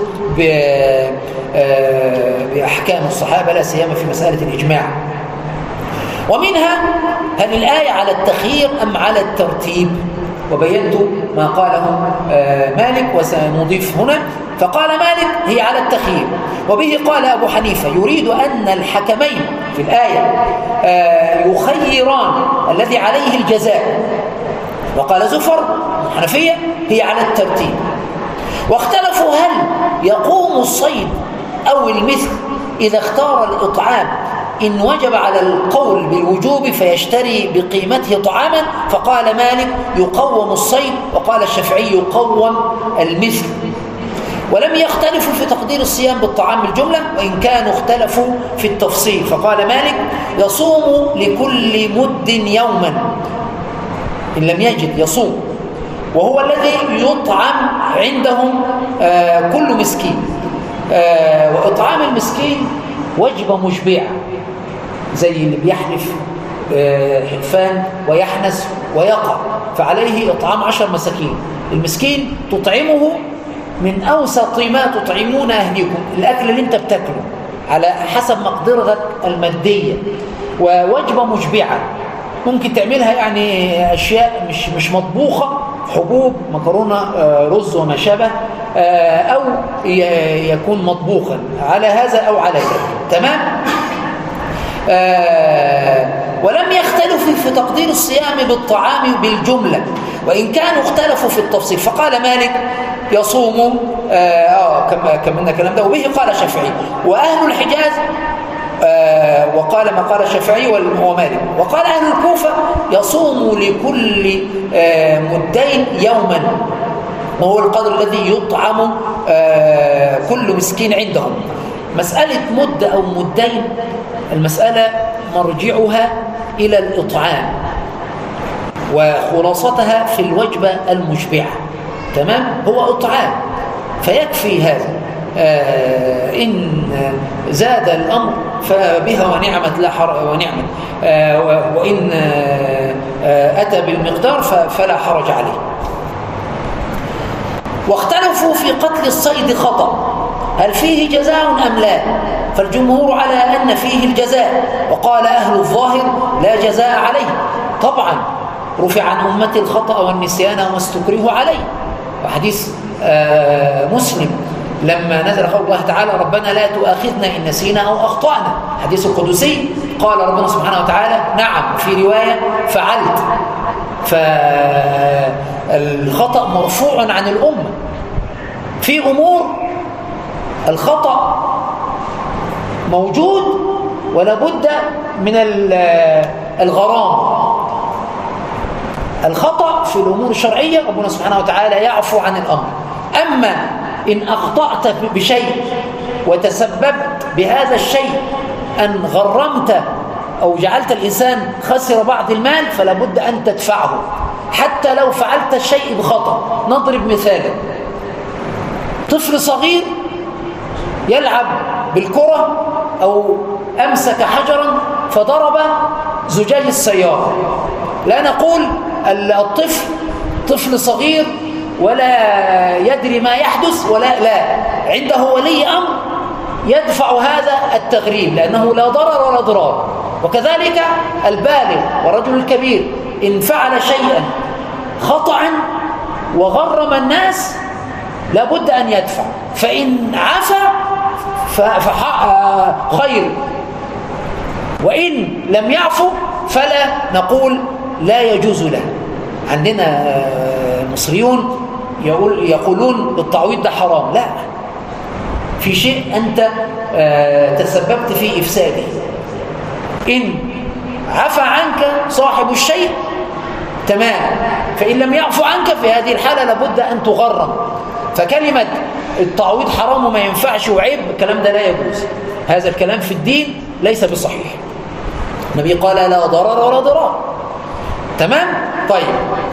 بأحكام الصحابة، لا سيما في مسألة الإجماع. ومنها هل الآية على التخيير أم على الترتيب؟ وبينت ما قاله مالك وسنضيف هنا. فقال مالك: هي على التخيير، وبه قال أبو حنيفة: يريد أن الحكمين في الآية يخيران الذي عليه الجزاء. وقال زفر الحنفية: هي على الترتيب. واختلفوا هل يقوم الصيد أو المثل إذا اختار الإطعام إن وجب على القول بالوجوب فيشتري بقيمته طعاما. فقال مالك: يقوم الصيد، وقال الشافعي: يقوم المثل. ولم يختلفوا في تقدير الصيام بالطعام بالجملة، وإن كانوا اختلفوا في التفصيل. فقال مالك: يصوم لكل مد يوما، إن لم يجد يصوم، وهو الذي يطعم عندهم آه كل مسكين. آه وإطعام المسكين وجبة مشبعة، زي اللي بيحلف آه حلفان ويحنس ويقع، فعليه إطعام عشر مساكين. المسكين تطعمه من أوسط ما تطعمون أهليكم، الأكل اللي انت بتاكله، على حسب مقدرتك المادية، ووجبة مشبعة ممكن تعملها يعني أشياء مش مش مطبوخة، حبوب، مكرونة، رز وما شابه، أو يكون مطبوخا على هذا أو على ذلك. تمام؟ ولم يختلفوا في تقدير الصيام بالطعام بالجملة، وإن كانوا اختلفوا في التفصيل. فقال مالك يصوم، آه كملنا كلام ده، وبه قال الشافعي وأهل الحجاز، آه وقال ما قال الشافعي ومالك. وقال أهل الكوفة يصوم لكل آه مدين يوما، وهو القدر الذي يطعم آه كل مسكين عندهم. مسألة مد أو مدين، المسألة مرجعها إلى الإطعام، وخلاصتها في الوجبة المشبعة. تمام؟ هو إطعام، فيكفي هذا. آه إن زاد الأمر فبها ونعمت لا حرج ونعمت، آه وإن آه أتى بالمقدار فلا حرج عليه. واختلفوا في قتل الصيد خطأ، هل فيه جزاء أم لا؟ فالجمهور على أن فيه الجزاء، وقال أهل الظاهر لا جزاء عليه. طبعا رفع عن أمتي الخطأ والنسيان وما استكرهوا عليه. وحديث آه مسلم لما نزل قول الله تعالى ربنا لا تؤاخذنا إن نسينا أو أخطأنا، حديث القدسي، قال ربنا سبحانه وتعالى نعم، في رواية فعلت. فالخطأ مرفوع عن الأمة. في أمور الخطأ موجود ولا بد من الغرام. الخطأ في الأمور الشرعية ربنا سبحانه وتعالى يعفو عن الأمر. أما إن أخطأت بشيء وتسببت بهذا الشيء أن غرمت أو جعلت الإنسان خسر بعض المال، فلا بد أن تدفعه حتى لو فعلت الشيء بخطأ. نضرب مثالا، طفل صغير يلعب بالكرة أو أمسك حجرا فضرب زجاج السيارة. لا نقول الطفل طفل صغير ولا يدري ما يحدث، ولا لا عنده ولي أمر يدفع هذا التغريم، لأنه لا ضرر ولا ضرار. وكذلك البالغ والرجل الكبير إن فعل شيئا خطأ وغرم الناس لابد أن يدفع، فإن عفا فخير، وإن لم يعفو فلا نقول لا يجوز له. عندنا مصريون يقول يقولون التعويض ده حرام. لا، في شيء أنت تسببت في إفساده، إن عفى عنك صاحب الشيء تمام، فإن لم يعفو عنك في هذه الحالة لابد أن تغرم. فكلمة التعويض حرام وما ينفعش وعيب، الكلام ده لا يجوز. هذا الكلام في الدين ليس بصحيح. النبي قال لا ضرر ولا ضرار. تمام؟ طيب.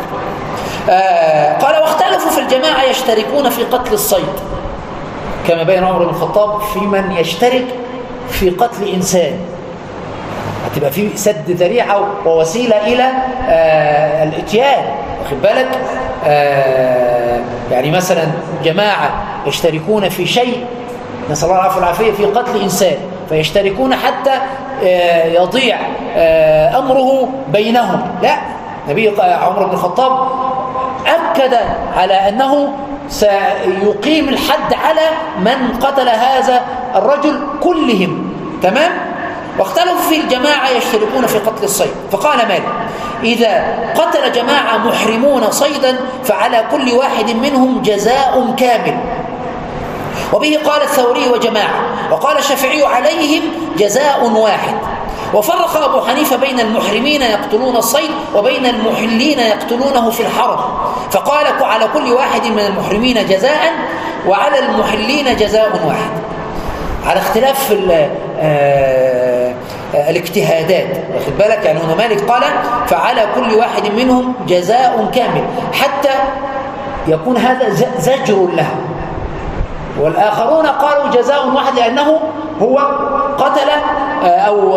آه قال واختلفوا في الجماعة يشتركون في قتل الصيد، كما بين عمر بن الخطاب في من يشترك في قتل إنسان، هتبقى في سد ذريعة ووسيلة إلى آه الاتيان. واخد بالك؟ آه يعني مثلا جماعة يشتركون في شيء، نسأل الله العافية والعافية، في قتل إنسان، فيشتركون حتى آه يضيع آه أمره بينهم. لا، نبي عمر بن الخطاب أكد على أنه سيقيم الحد على من قتل هذا الرجل كلهم. تمام؟ واختلفوا في الجماعة يشتركون في قتل الصيد. فقال مالك إذا قتل جماعة محرمون صيدا فعلى كل واحد منهم جزاء كامل. وبه قال الثوري وجماعة، وقال الشافعي عليهم جزاء واحد. وفرق أبو حنيفة بين المحرمين يقتلون الصيد وبين المحلين يقتلونه في الحرم، فقال على كل واحد من المحرمين جزاء وعلى المحلين جزاء واحد، على اختلاف في آه الاجتهادات. واخد بالك؟ يعني هنا مالك قال فعلى كل واحد منهم جزاء كامل حتى يكون هذا زجر له، والآخرون قالوا جزاء واحد لأنه هو قتل أو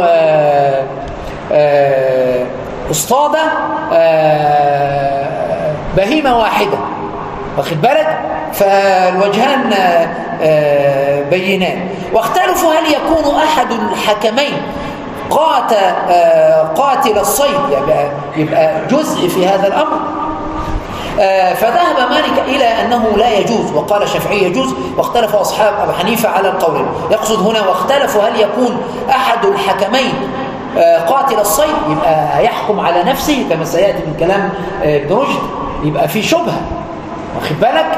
اصطاد بهيمة واحدة. واخد بالك؟ فالوجهان بينان. واختلفوا هل يكون أحد الحكمين قاتل, قاتل الصيد، يبقى, يبقى جزء في هذا الأمر. فذهب مالك إلى أنه لا يجوز، وقال الشافعي يجوز، واختلف أصحاب أبو حنيفة على القولين. يقصد هنا واختلفوا هل يكون أحد الحكمين قاتل الصيد، يبقى يحكم على نفسه كما سيأتي من كلام ابن رشد، يبقى في شبهة، واخد بالك؟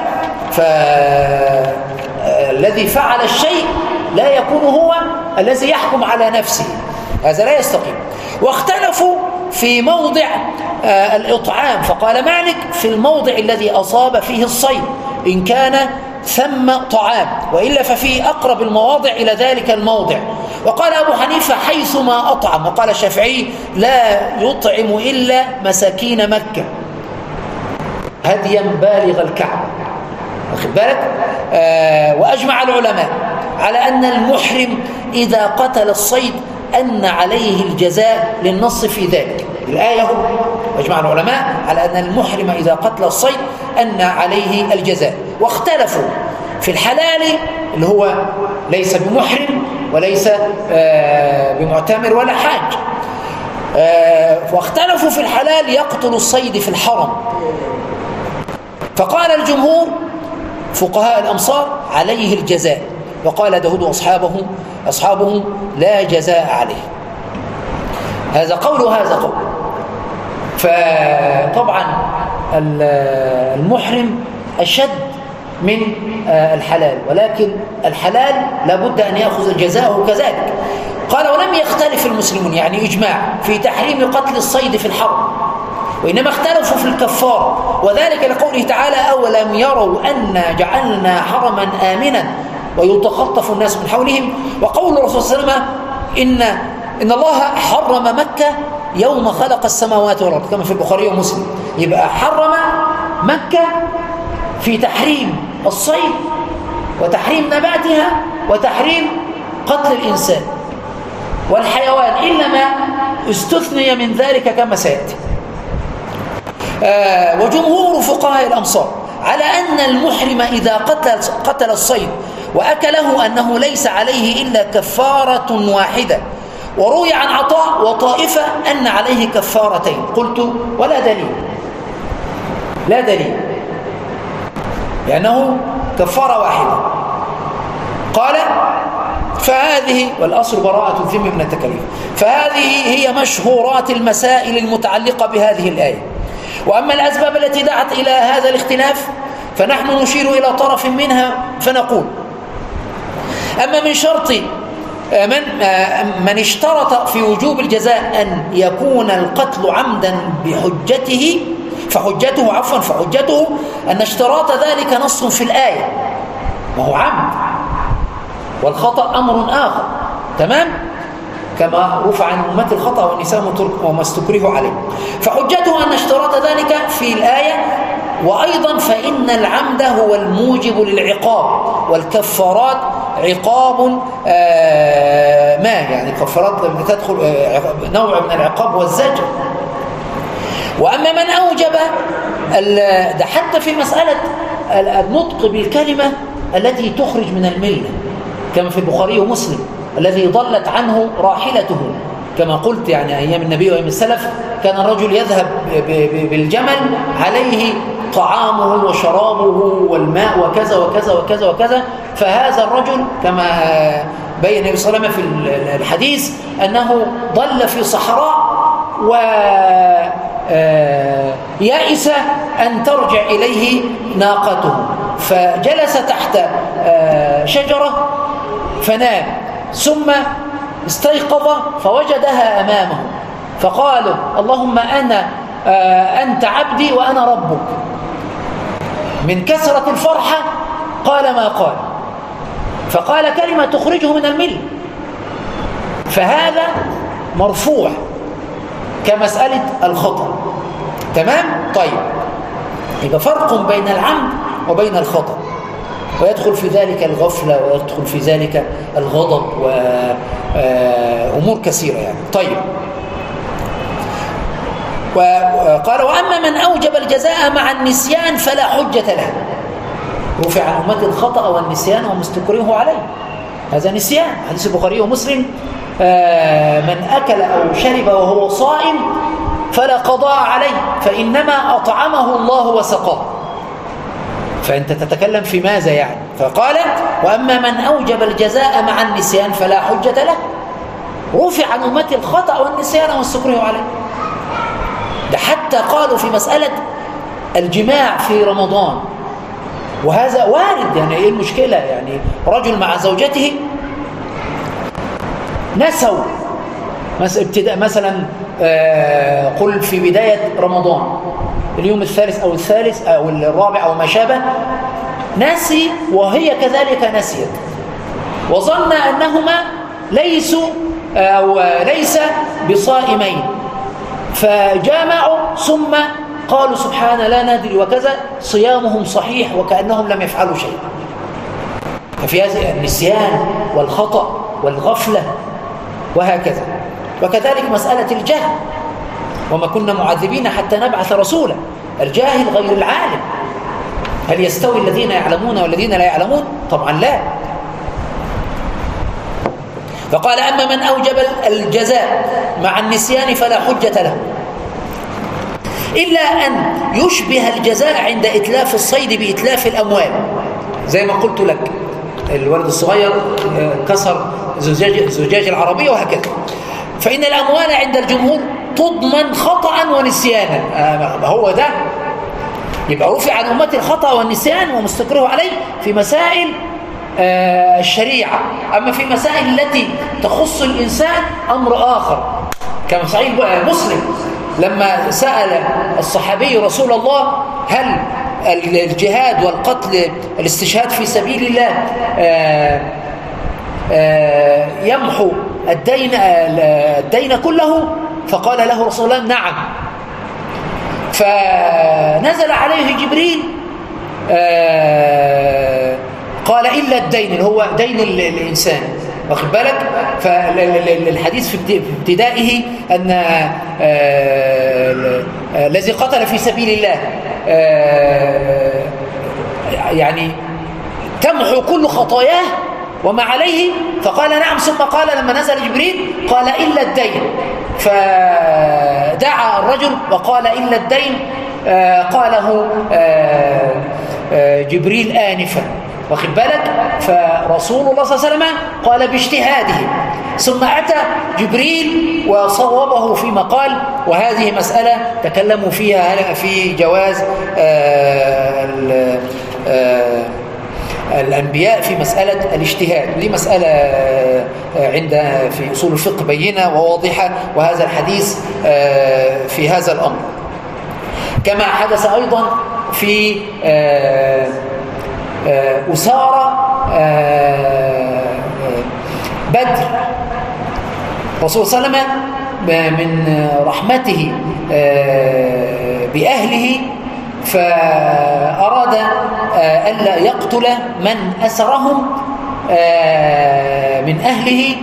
فالذي فعل الشيء لا يكون هو الذي يحكم على نفسه، هذا لا يستقيم. واختلفوا في موضع آه الإطعام، فقال مالك في الموضع الذي أصاب فيه الصيد إن كان ثم طعام، وإلا ففي أقرب المواضع إلى ذلك الموضع. وقال أبو حنيفة حيثما أطعم، وقال الشافعي لا يطعم إلا مساكين مكة هديا بالغ الكعبة، واخد بالك؟ آه وأجمع العلماء على أن المحرم إذا قتل الصيد أن عليه الجزاء للنص في ذلك الآية. هو أجمع العلماء على أن المحرم إذا قتل الصيد أن عليه الجزاء. واختلفوا في الحلال اللي هو ليس بمحرم وليس آه بمعتمر ولا حاج. آه واختلفوا في الحلال يقتل الصيد في الحرم، فقال الجمهور فقهاء الأمصار عليه الجزاء، وقال داود وأصحابه أصحابه لا جزاء عليه. هذا قول وهذا قول. فطبعا المحرم أشد من الحلال، ولكن الحلال لابد أن يأخذ جزاءه كذلك. قال ولم يختلف المسلمون، يعني إجماع في تحريم قتل الصيد في الحرم، وإنما اختلفوا في الكفار، وذلك لقوله تعالى أولم يروا أنا جعلنا حرما آمنا ويتخطف الناس من حولهم. وقول الرسول صلى الله عليه وسلم إن, إن الله حرم مكة يوم خلق السماوات والأرض كما في البخاري ومسلم. يبقى حرم مكة في تحريم الصيد وتحريم نباتها وتحريم قتل الإنسان والحيوان إلا ما استثني من ذلك كما سيأتي. آه وجمهور فقهاء الأمصار على أن المحرم إذا قتل, قتل الصيد وأكله أنه ليس عليه إلا كفارة واحدة. وروي عن عطاء وطائفة أن عليه كفارتين. قلت ولا دليل، لا دليل، لأنه كفارة واحدة. قال فهذه والأصل براءة الذمة من التكاليف، فهذه هي مشهورات المسائل المتعلقة بهذه الآية. وأما الأسباب التي دعت إلى هذا الاختلاف فنحن نشير إلى طرف منها فنقول: أما من شرط من, من اشترط في وجوب الجزاء أن يكون القتل عمدا بحجته فحجته عفوا فحجته أن اشتراط ذلك نص في الآية، وهو عمد، والخطأ أمر آخر، تمام؟ كما رفع عن أمة الخطأ والنساء وما استكرهوا عليه. فحجته أن اشتراط ذلك في الآية. وأيضا فإن العمد هو الموجب للعقاب، والكفارات عقاب ما، يعني الكفارات بتدخل نوع من العقاب والزجر. وأما من أوجب ده حتى في مسألة النطق بالكلمة التي تخرج من الملة كما في البخاري ومسلم، الذي ضلت عنه راحلته كما قلت، يعني أيام النبي وأيام السلف كان الرجل يذهب بالجمل عليه طعامه وشرابه والماء وكذا وكذا وكذا وكذا. فهذا الرجل كما بين النبي صلى الله عليه وسلم في الحديث أنه ضل في صحراء ويائس أن ترجع إليه ناقته، فجلس تحت شجرة فنام، ثم استيقظ فوجدها أمامه، فقال: اللهم أنا أنت عبدي وأنا ربك. من كثرة الفرحة قال ما قال، فقال كلمة تخرجه من الملة. فهذا مرفوع كمسألة الخطأ، تمام؟ طيب، يبقى فرق بين العمد وبين الخطأ، ويدخل في ذلك الغفلة ويدخل في ذلك الغضب وأمور كثيرة يعني. طيب، وقال: وأما من أوجب الجزاء مع النسيان فلا حجة له. رفع عن أمتي الخطأ والنسيان وما استكرهوا عليه. هذا نسيان. حديث البخاري ومسلم آه من أكل أو شرب وهو صائم فلا قضاء عليه فإنما أطعمه الله وسقاه. فأنت تتكلم في ماذا يعني؟ فقال وأما من أوجب الجزاء مع النسيان فلا حجة له. رفع عن أمتي الخطأ والنسيان وما استكرهوا عليه. ده حتى قالوا في مسألة الجماع في رمضان، وهذا وارد. يعني ايه المشكلة؟ يعني رجل مع زوجته نسوا ابتداء مثلا آه قل في بداية رمضان اليوم الثالث أو الثالث أو الرابع أو ما شابه، نسي وهي كذلك نسيت، وظن أنهما ليسوا أو ليس بصائمين، فجامعوا ثم قالوا سبحان لا ندري وكذا، صيامهم صحيح وكأنهم لم يفعلوا شيء. ففي هذا النسيان والخطأ والغفلة وهكذا. وكذلك مسألة الجهل، وما كنا معذبين حتى نبعث رسولا. الجاهل غير العالم. هل يستوي الذين يعلمون والذين لا يعلمون؟ طبعا لا. فقال أما من أوجب الجزاء مع النسيان فلا حجة له، إلا أن يشبه الجزاء عند إتلاف الصيد بإتلاف الأموال. زي ما قلت لك الولد الصغير كسر زجاج, زجاج العربية وهكذا. فإن الأموال عند الجمهور تضمن خطأ ونسيانا. آه هو ده يبقى رفع عن أمتي الخطأ والنسيان ومستكره عليه في مسائل آه الشريعة. أما في مسائل التي تخص الإنسان أمر آخر، كما في صحيح مسلم لما سأل الصحابي رسول الله هل الجهاد والقتل الاستشهاد في سبيل الله آه آه يمحو الدين, الدين كله؟ فقال له رسول الله نعم. فنزل عليه جبريل آه قال إلا الدين اللي هو دين الإنسان، واخد بالك؟ فالحديث في ابتدائه أن الذي قتل في سبيل الله يعني تمحو كل خطاياه وما عليه، فقال نعم. ثم قال لما نزل جبريل قال إلا الدين، فدعا الرجل وقال إلا الدين قاله جبريل آنفا، واخد بالك؟ فرسول الله صلى الله عليه وسلم قال باجتهاده، ثم أتى جبريل وصوبه فيما قال. وهذه مسألة تكلموا فيها في جواز آآ آآ الأنبياء في مسألة الاجتهاد. دي مسألة عند في أصول الفقه بينة وواضحة، وهذا الحديث في هذا الأمر. كما حدث أيضا في أسارة بدر. الرسول صلى الله عليه وسلم من رحمته بأهله فأراد ألا يقتل من أسرهم من أهله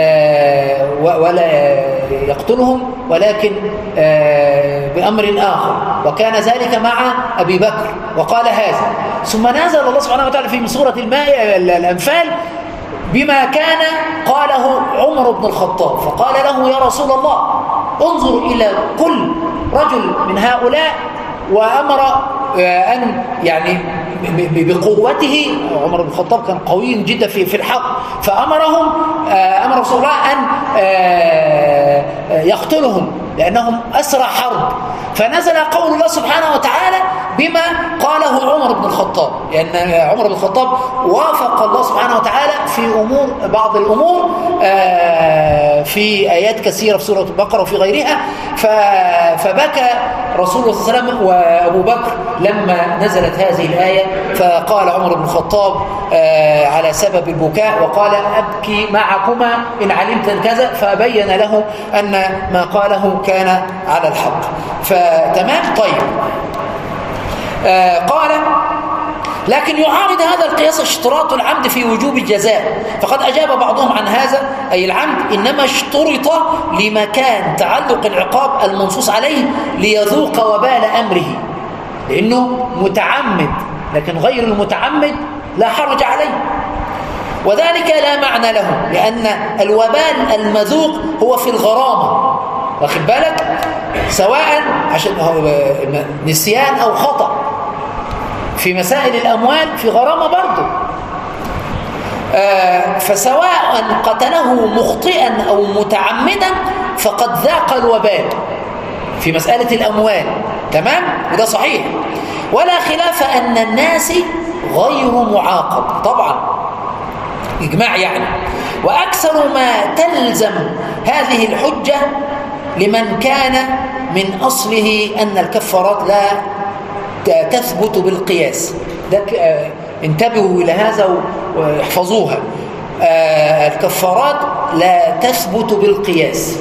ولا يقتلهم، ولكن بأمر آخر، وكان ذلك مع أبي بكر وقال هذا. ثم نزل الله سبحانه وتعالى في سورة المائدة الأنفال بما كان قاله عمر بن الخطاب، فقال له يا رسول الله انظر إلى كل رجل من هؤلاء، وأمر أن يعني بقوته. عمر بن الخطاب كان قوي جدا في في الحق، فأمرهم أمر رسول الله أن يقتلهم لأنهم أسرى حرب. فنزل قول الله سبحانه وتعالى بما قاله عمر بن الخطاب، لأن يعني عمر بن الخطاب وافق الله سبحانه وتعالى في أمور بعض الأمور في آيات كثيرة في سورة البقرة وفي غيرها. فبكى رسول الله صلى الله عليه وسلم وأبو بكر لما نزلت هذه الآية، فقال عمر بن الخطاب على سبب البكاء وقال أبكي معكما إن علمت كذا، فبين له أن ما قاله كان على الحق. فتمام. طيب آه قال لكن يعارض هذا القياس اشتراط العمد في وجوب الجزاء، فقد أجاب بعضهم عن هذا، أي العمد إنما اشترط لمكان تعلق العقاب المنصوص عليه ليذوق وبال أمره، لأنه متعمد لكن غير المتعمد لا حرج عليه، وذلك لا معنى له، لأن الوبال المذوق هو في الغرامة، واخد بالك، سواء عشان نسيان أو خطأ. في مسائل الأموال في غرامة برضه، آه فسواء قتله مخطئا أو متعمدا فقد ذاق الوبال في مسألة الأموال، تمام؟ وده صحيح، ولا خلاف أن الناس غير معاقب طبعا، إجماع يعني. وأكثر ما تلزم هذه الحجة لمن كان من أصله أن الكفارات لا تثبت بالقياس، ده انتبهوا إلى هذا واحفظوها، الكفارات لا تثبت بالقياس،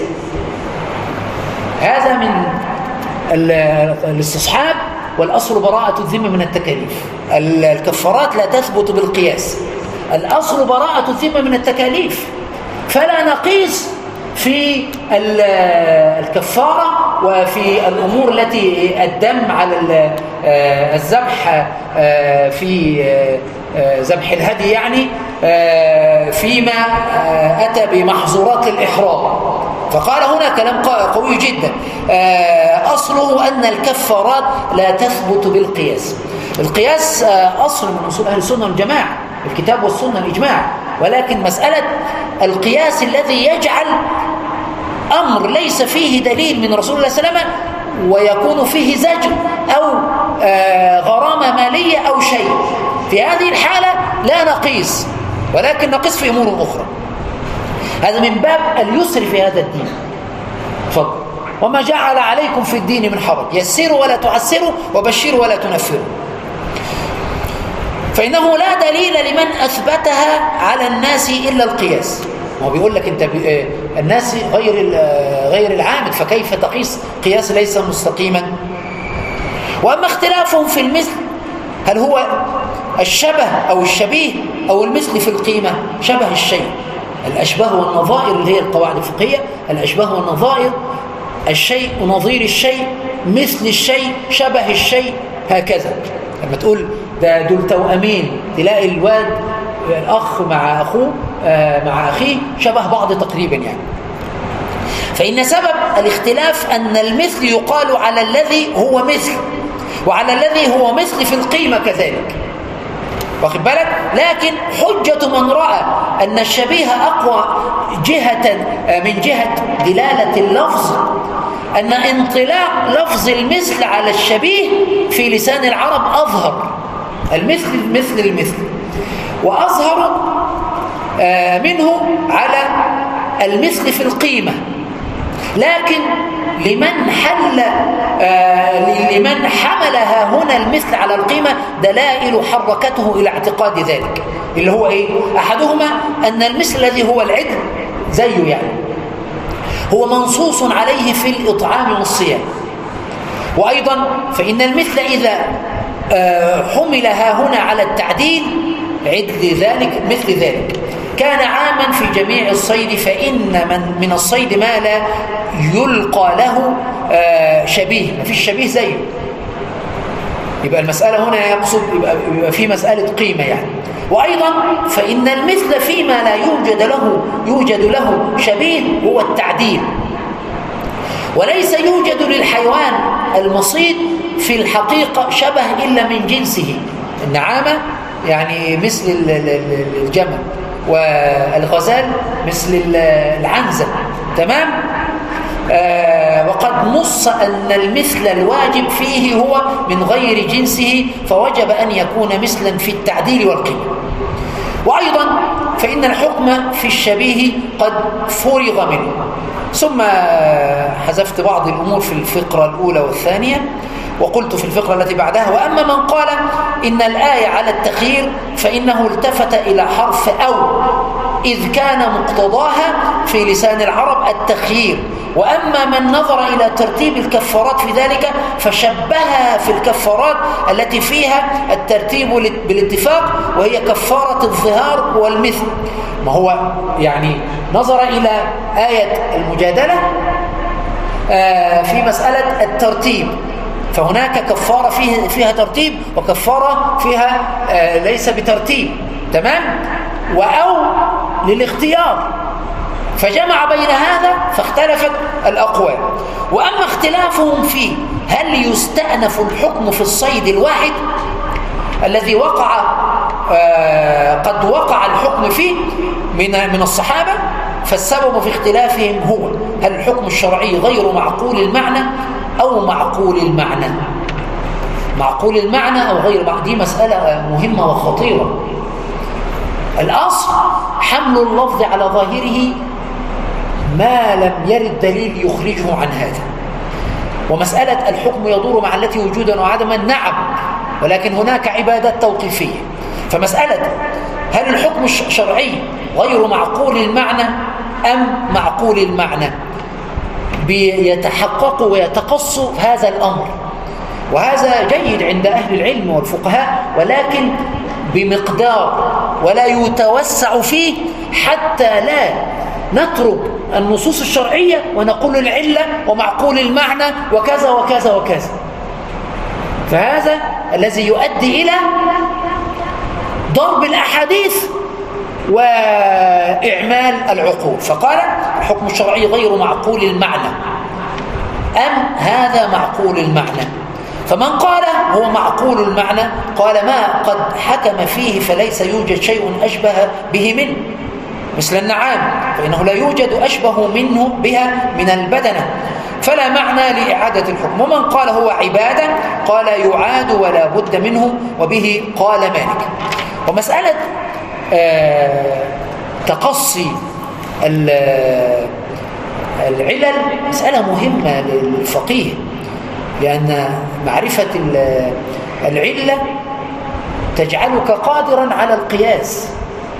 هذا من الاستصحاب، والأصل براءة الذمة من التكاليف. الكفارات لا تثبت بالقياس، الأصل براءة الذمة من التكاليف، فلا نقيس في الكفارة وفي الأمور التي الدم على الذبح في ذبح الهدي يعني فيما أتى بمحظورات الإحرام. فقال هنا كلام قوي جدا، أصله أن الكفارات لا تثبت بالقياس. القياس أصل من أصول أهل السنة والجماعة، الكتاب والسنة الإجماع، ولكن مسألة القياس الذي يجعل أمر ليس فيه دليل من رسول الله صلى الله عليه وسلم ويكون فيه زجر أو غرامة مالية أو شيء، في هذه الحالة لا نقيس، ولكن نقيس في أمور أخرى. هذا من باب اليسر في هذا الدين. فضل. وما جعل عليكم في الدين من حرج، يسروا ولا تعسروا وبشروا ولا تنفروا. فإنه لا دليل لمن أثبتها على الناس إلا القياس. هو بيقول لك أنت الناس غير غير العامد، فكيف تقيس قياس ليس مستقيما؟ وأما اختلافهم في المثل، هل هو الشبه أو الشبيه أو المثل في القيمة؟ شبه الشيء، الأشباه والنظائر اللي هي القواعد الفقهية، الأشباه والنظائر، الشيء ونظير الشيء، مثل الشيء، شبه الشيء، هكذا. لما تقول ده دول توأمين، تلاقي الواد الأخ مع أخوه آه مع أخيه شبه بعض تقريبا يعني. فإن سبب الاختلاف أن المثل يقال على الذي هو مثل، وعلى الذي هو مثل في القيمة كذلك، واخد بالك؟ لكن حجة من رأى أن الشبيه أقوى جهة من جهة دلالة اللفظ أن انطلاق لفظ المثل على الشبيه في لسان العرب أظهر، المثل مثل المثل، وأظهر منه على المثل في القيمة. لكن لمن حل لمن حملها هنا المثل على القيمة دلائل حركته إلى اعتقاد ذلك، اللي هو إيه؟ أحدهما أن المثل الذي هو العدل زيه يعني هو منصوص عليه في الإطعام والصيام. وأيضا فإن المثل إذا حملها هنا على التعديل عدل ذلك مثل ذلك كان عاما في جميع الصيد، فإن من, من الصيد ما لا يلقى له شبيه، ما فيش شبيه زيه. يبقى المسألة هنا يقصد يبقى, يبقى في مسألة قيمة يعني. وأيضا فإن المثل فيما لا يوجد له يوجد له شبيه هو التعديل، وليس يوجد للحيوان المصيد في الحقيقة شبه إلا من جنسه. النعامة يعني مثل الجمل، والغزال مثل العنزة، تمام؟ آه وقد نص أن المثل الواجب فيه هو من غير جنسه، فوجب أن يكون مثلا في التعديل والقيمة. وأيضا فإن الحكم في الشبيه قد فرغ منه. ثم حذفت بعض الأمور في الفقرة الأولى والثانية، وقلت في الفقرة التي بعدها: وأما من قال إن الآية على التخيير فإنه التفت إلى حرف أو إذ كان مقتضاها في لسان العرب التخيير. وأما من نظر إلى ترتيب الكفارات في ذلك فشبهها في الكفارات التي فيها الترتيب بالاتفاق، وهي كفارة الظهار والمثل. ما هو يعني نظر إلى آية المجادلة في مسألة الترتيب، فهناك كفارة فيه فيها ترتيب وكفارة فيها آه ليس بترتيب، تمام؟ وأو للاختيار، فجمع بين هذا فاختلفت الأقوال. وأما اختلافهم فيه هل يستأنف الحكم في الصيد الواحد الذي وقع آه قد وقع الحكم فيه من من الصحابة، فالسبب في اختلافهم هو هل الحكم الشرعي غير معقول المعنى أو معقول المعنى. معقول المعنى أو غير معقول، دي مسألة مهمة وخطيرة. الأصل حمل اللفظ على ظاهره ما لم يرد دليل يخرجه عن هذا. ومسألة الحكم يدور مع التي وجودا وعدما، نعم، ولكن هناك عبادات توقيفية. فمسألة هل الحكم الشرعي غير معقول المعنى أم معقول المعنى بيتحقق ويتقص هذا الأمر، وهذا جيد عند أهل العلم والفقهاء، ولكن بمقدار ولا يتوسع فيه حتى لا نترك النصوص الشرعية ونقول العلة ومعقول المعنى وكذا وكذا وكذا. فهذا الذي يؤدي إلى ضرب الأحاديث وإعمال العقول. فقال الحكم الشرعي غير معقول المعنى أم هذا معقول المعنى. فمن قال هو معقول المعنى قال ما قد حكم فيه فليس يوجد شيء أشبه به منه، مثل النعام فإنه لا يوجد أشبه منه بها من البدنة، فلا معنى لإعادة الحكم. ومن قال هو عبادة قال يعاد ولا بد منه، وبه قال مالك. ومسألة آه تقصي العلل مسألة مهمة للفقيه، لأن معرفة العلة تجعلك قادرا على القياس،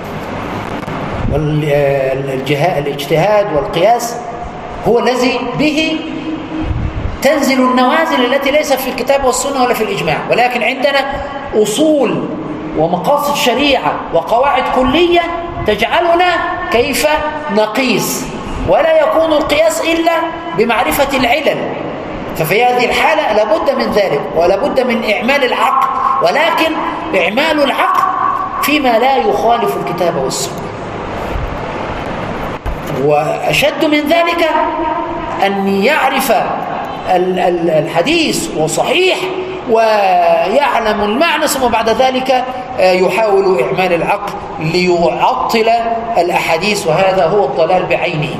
والاجتهاد والقياس هو الذي به تنزل النوازل التي ليست في الكتاب والسنة ولا في الإجماع. ولكن عندنا أصول ومقاصد شريعة وقواعد كلية تجعلنا كيف نقيس، ولا يكون القياس إلا بمعرفة العلل. ففي هذه الحالة لابد من ذلك ولابد من إعمال العقل، ولكن إعمال العقل فيما لا يخالف الكتاب والسنة. وأشد من ذلك أن يعرف الحديث وصحيح ويعلم المعنى، ثم بعد ذلك يحاول إعمال العقل ليعطل الأحاديث، وهذا هو الضلال بعينه.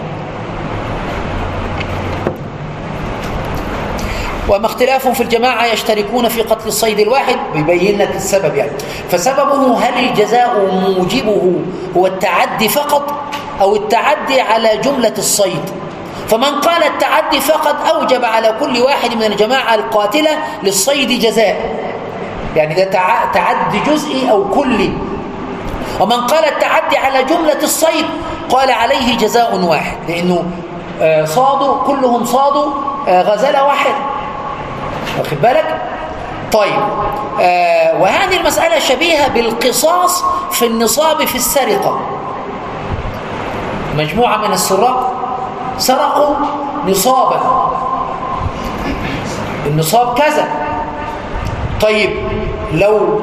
وما اختلاف في الجماعة يشتركون في قتل الصيد الواحد، بيبين لك السبب يعني. فسببه هل الجزاء موجبه هو التعدي فقط أو التعدي على جملة الصيد؟ فمن قال التعدي فقط أوجب على كل واحد من الجماعة القاتلة للصيد جزاء، يعني ده تعدي جزئي أو كلي. ومن قال التعدي على جملة الصيد قال عليه جزاء واحد، لأنه صادوا كلهم صادوا غزالة واحد، واخد بالك؟ طيب آه وهذه المسألة شبيهة بالقصاص في النصاب في السرقة. مجموعة من السراق سرقوا نصابا، النصاب كذا. طيب لو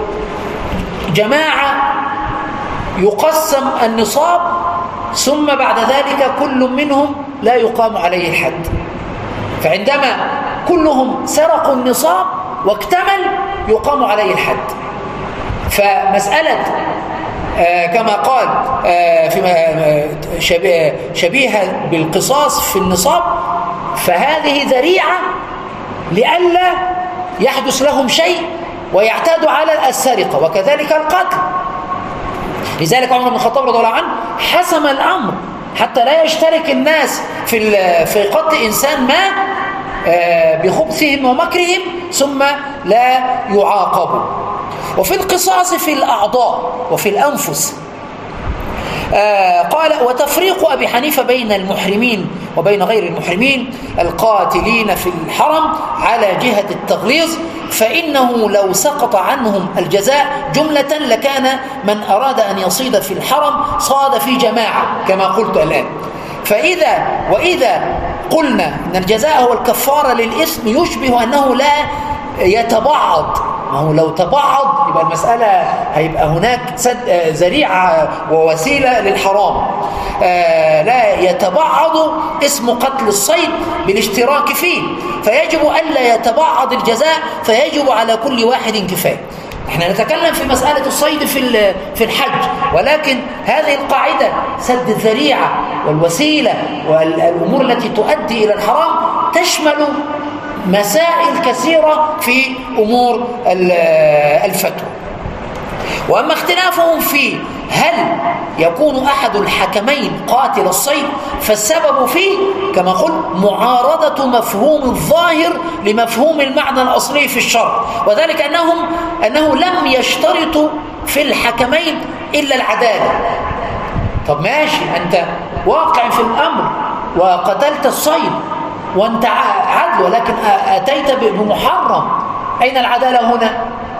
جماعة يقسم النصاب ثم بعد ذلك كل منهم لا يقام عليه الحد، فعندما كلهم سرقوا النصاب واكتمل يقام عليه الحد. فمسألة آه كما قال آه في آه شبيه شبيهة بالقصاص في النصاب، فهذه ذريعة لئلا يحدث لهم شيء ويعتادوا على السرقة، وكذلك القتل. لذلك عمر بن الخطاب رضي الله عنه حسم الأمر حتى لا يشترك الناس في في قتل إنسان ما بخبثهم ومكرهم ثم لا يعاقبوا. وفي القصاص في الأعضاء وفي الأنفس قال وتفريق أبي حنيفة بين المحرمين وبين غير المحرمين القاتلين في الحرم على جهة التغليظ، فإنه لو سقط عنهم الجزاء جملة لكان من أراد أن يصيد في الحرم صاد في جماعة كما قلت الآن. فإذا وإذا قلنا أن الجزاء هو الكفارة للإثم يشبه أنه لا يتبعض. ما هو لو تبعض يبقى المسألة هيبقى هناك ذريعة ووسيلة للحرام. آه لا يتبعض اسم قتل الصيد بالاشتراك فيه، فيجب ألا يتبعض الجزاء، فيجب على كل واحد كفاية. احنا نتكلم في مسألة الصيد في في الحج، ولكن هذه القاعدة سد الذريعة والوسيلة والأمور التي تؤدي إلى الحرام تشمل مسائل كثيرة في أمور الفتوى. وأما اختلافهم في هل يكون أحد الحكمين قاتل الصيد، فالسبب فيه كما قلت معارضة مفهوم الظاهر لمفهوم المعنى الأصلي في الشرع، وذلك أنهم أنه لم يشترطوا في الحكمين إلا العدالة. طب ماشي، أنت واقع في الأمر وقتلت الصيد وأنت عدل، ولكن أتيت بمحرم، أين العدالة هنا؟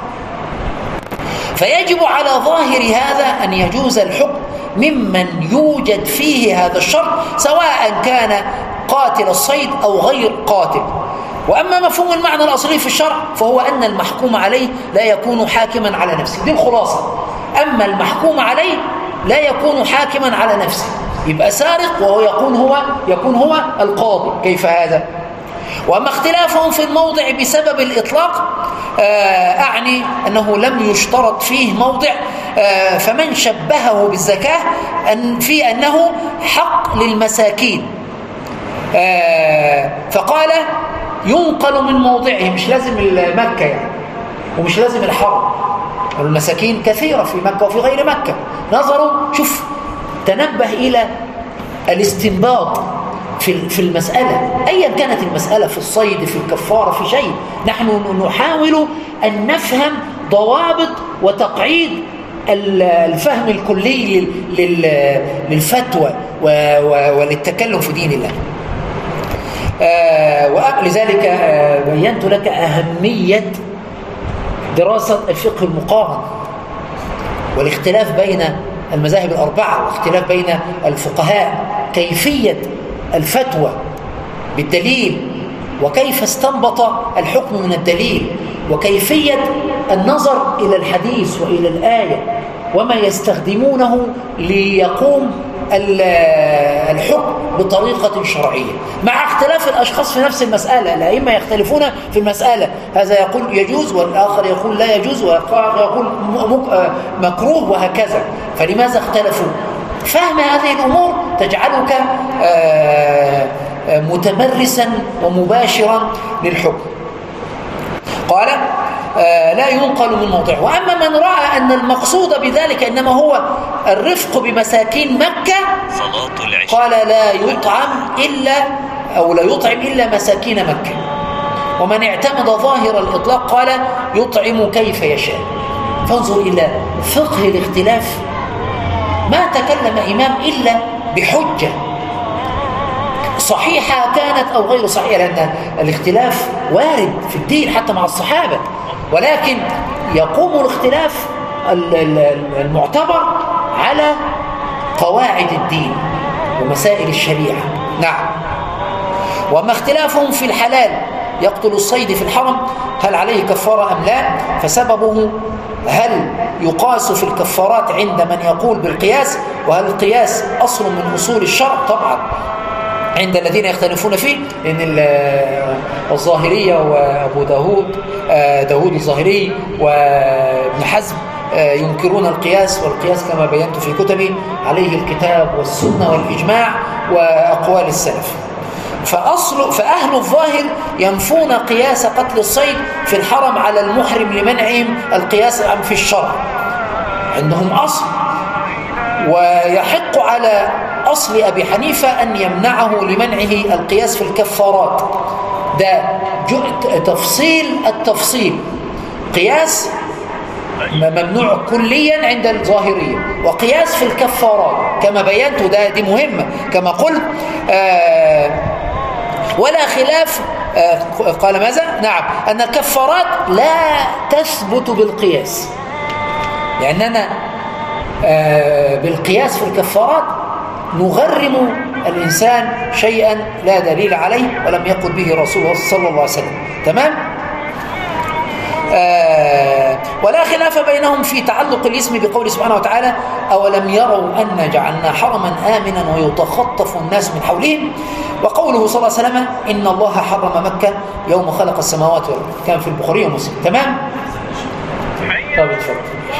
فيجب على ظاهر هذا أن يجوز الحكم ممن يوجد فيه هذا الشرط، سواء كان قاتل الصيد أو غير قاتل. وأما مفهوم المعنى الأصلي في الشرع فهو أن المحكوم عليه لا يكون حاكما على نفسه، دي الخلاصة. أما المحكوم عليه لا يكون حاكما على نفسه، يبقى سارق وهو يكون هو يكون هو القاضي. كيف هذا؟ وأما اختلافهم في الموضع بسبب الإطلاق، أعني أنه لم يشترط فيه موضع، فمن شبهه بالزكاة أن في أنه حق للمساكين، فقال ينقل من موضعه، مش لازم مكة يعني، ومش لازم الحرم، والمساكين كثيرة في مكة وفي غير مكة. نظروا، شوف، تنبه إلى الاستنباط في في المسألة، أيا كانت المسألة، في الصيد، في الكفارة، في شيء، نحن نحاول أن نفهم ضوابط وتقعيد الفهم الكلي للفتوى وللتكلم في دين الله. ولذلك بينت لك أهمية دراسة الفقه المقارن والاختلاف بين المذاهب الأربعة واختلاف بين الفقهاء، كيفية الفتوى بالدليل، وكيف استنبط الحكم من الدليل، وكيفية النظر إلى الحديث وإلى الآية، وما يستخدمونه ليقوم الحكم بطريقة شرعية، مع اختلاف الأشخاص في نفس المسألة. الأئمة يختلفون في المسألة، هذا يقول يجوز والآخر يقول لا يجوز والآخر يقول مكروه، وهكذا. فلماذا اختلفوا؟ فهم هذه الأمور تجعلك متمرسا ومباشرا للحكم. قال لا ينقل من موضعه. وأما من رأى أن المقصود بذلك إنما هو الرفق بمساكين مكة، قال لا يطعم إلا أو لا يطعم إلا مساكين مكة. ومن اعتمد ظاهر الإطلاق قال يطعم كيف يشاء. فانظر إلى فقه الاختلاف، ما تكلم إمام إلا بحجة صحيحة كانت أو غير صحيحة، لأن الاختلاف وارد في الدين حتى مع الصحابة، ولكن يقوم الاختلاف المعتبر على قواعد الدين ومسائل الشريعة. نعم. وما اختلافهم في الحلال يقتل الصيد في الحرم هل عليه كفارة أم لا، فسببه هل يقاس في الكفارات عند من يقول بالقياس، وهل القياس أصل من أصول الشرع؟ طبعا عند الذين يختلفون فيه، لأن الظاهرية وأبو داود داود الظاهري وابن حزم ينكرون القياس، والقياس كما بينت في كتبي عليه الكتاب والسنة والإجماع وأقوال السلف. فأصل فأهل الظاهر ينفون قياس قتل الصيد في الحرم على المحرم لمنعهم القياس في الشرع، عندهم أصل، ويحق على أصل أبي حنيفة أن يمنعه لمنعه القياس في الكفارات. ده تفصيل التفصيل، قياس ممنوع كليا عند الظاهرية، وقياس في الكفارات كما بينت، ده دي مهمة كما قلت. آه ولا خلاف، آه قال ماذا؟ نعم، أن الكفارات لا تثبت بالقياس، لأننا آه بالقياس في الكفارات نغرم الإنسان شيئا لا دليل عليه ولم يقل به رسول الله صلى الله عليه وسلم. تمام؟ آه ولا خلاف بينهم في تعلق الاسم بقوله سبحانه وتعالى أولم يروا أن جعلنا حرما آمنا ويتخطف الناس من حولهم، وقوله صلى الله عليه وسلم إن الله حرم مكة يوم خلق السماوات والأرض، كان في البخاري ومسلم. تمام؟ طيب اتفضل.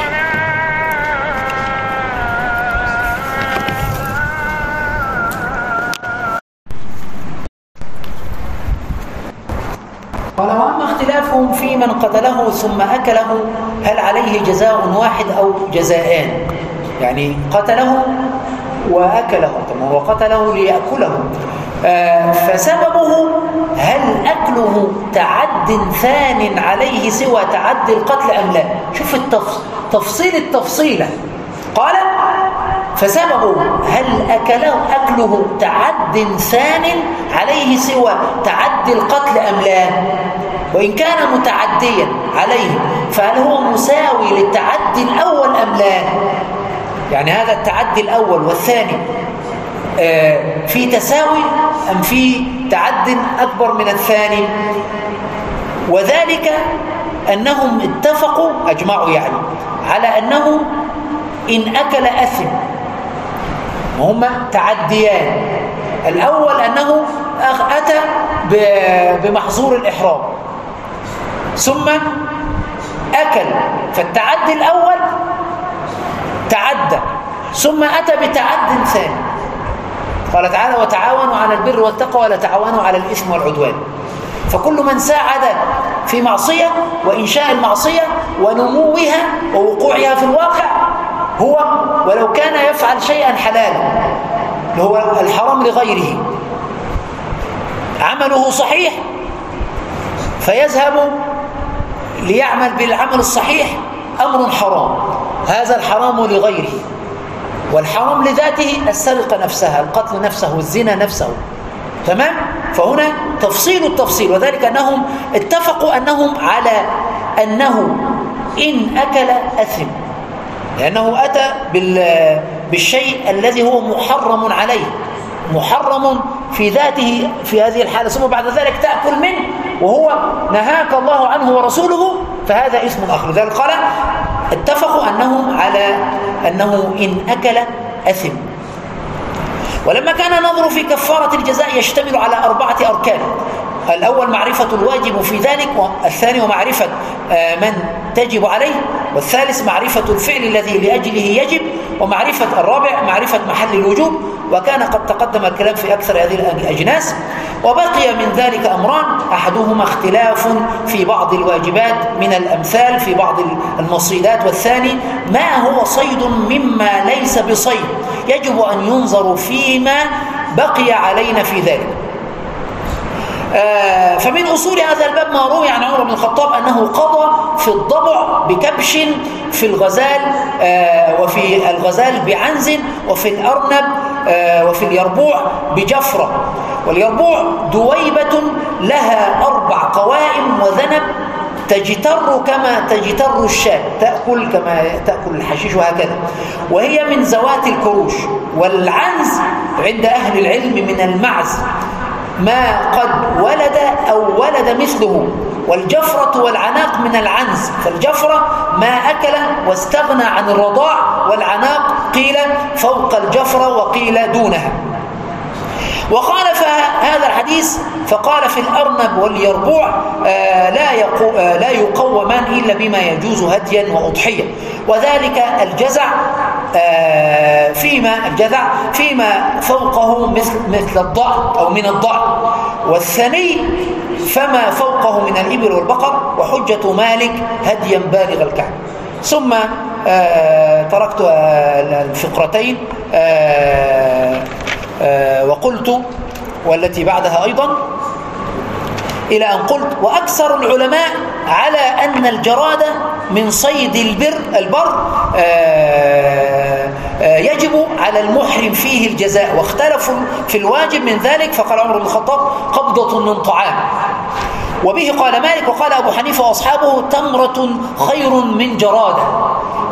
قال وأما اختلافهم في من قتله ثم أكله هل عليه جزاء واحد أو جزاءان؟ يعني قتله وأكله، طبعا هو قتله ليأكله، آه فسببه هل أكله تعد ثان عليه سوى تعد القتل أم لا؟ شوف التفصيل التفصيلة. قال فسببه هل أكله أكله تعد ثان عليه سوى تعد القتل أم لا؟ وإن كان متعديا عليه فهل هو مساوي للتعدي الأول أم لا؟ يعني هذا التعدي الأول والثاني في تساوي أم في تعد أكبر من الثاني؟ وذلك أنهم اتفقوا أجمعوا يعني على أنه إن أكل أثم، وهما تعديان. الأول أنه أتى بمحظور الإحرام ثم أكل، فالتعدي الأول تعدى ثم أتى بتعد ثاني. قال تعالى وتعاونوا على البر والتقوى ولا تعاونوا على الإثم والعدوان. فكل من ساعد في معصية وإنشاء المعصية ونموها ووقوعها في الواقع هو ولو كان يفعل شيئا حلالا اللي هو الحرام لغيره، عمله صحيح فيذهب ليعمل بالعمل الصحيح أمر حرام، هذا الحرام لغيره، والحرام لذاته السرقة نفسها، القتل نفسه، الزنا نفسه. تمام؟ فهنا تفصيل التفصيل، وذلك أنهم اتفقوا أنهم على أنه إن أكل أثم، لأنه أتى بالشيء الذي هو محرم عليه، محرم في ذاته في هذه الحالة، ثم بعد ذلك تأكل منه وهو نهاك الله عنه ورسوله، فهذا اسم آخر. لذلك قال اتفقوا أنهم على أنه إن أكل أثم. ولما كان نظر في كفارة الجزاء يشتمل على أربعة أركان: الأول معرفة الواجب في ذلك، والثاني ومعرفة من تجب عليه، والثالث معرفة الفعل الذي لأجله يجب، ومعرفة الرابع معرفة محل الوجوب، وكان قد تقدم الكلام في أكثر هذه الأجناس. وبقي من ذلك أمران: أحدهما اختلاف في بعض الواجبات من الأمثال في بعض المصيدات، والثاني ما هو صيد مما ليس بصيد يجب أن ينظر فيما بقي علينا في ذلك. آه فمن أصول هذا الباب ما روي عن عمر بن الخطاب أنه قضى في الضبع بكبش، في الغزال آه وفي الغزال بعنز، وفي الأرنب آه وفي اليربوع بجفرة. واليربوع دويبة لها أربع قوائم وذنب تجتر كما تجتر الشاة، تأكل كما تأكل الحشيش وهكذا، وهي من ذوات الكروش. والعنز عند أهل العلم من المعز ما قد ولد أو ولد مثله، والجفرة والعناق من العنز، فالجفرة ما أكل واستغنى عن الرضاع، والعناق قيل فوق الجفرة وقيل دونها. وخالف هذا الحديث فقال في الأرنب واليربوع آه لا, يقو آه لا يقومان إلا بما يجوز هديا وأضحية، وذلك الجزع آه فيما الجزع فيما فوقه مثل مثل الضأن أو من الضأن، والثني فما فوقه من الإبل والبقر، وحجة مالك هديا بالغ الكعب. ثم آه تركت آه الفقرتين آه آه وقلت والتي بعدها أيضا إلى أن قلت: وأكثر العلماء على أن الجرادة من صيد البر البر آه آه يجب على المحرم فيه الجزاء، واختلفوا في الواجب من ذلك، فقال عمر بن الخطاب: قبضة من طعام. وبه قال مالك، وقال أبو حنيفة وأصحابه: تمرة خير من جرادة.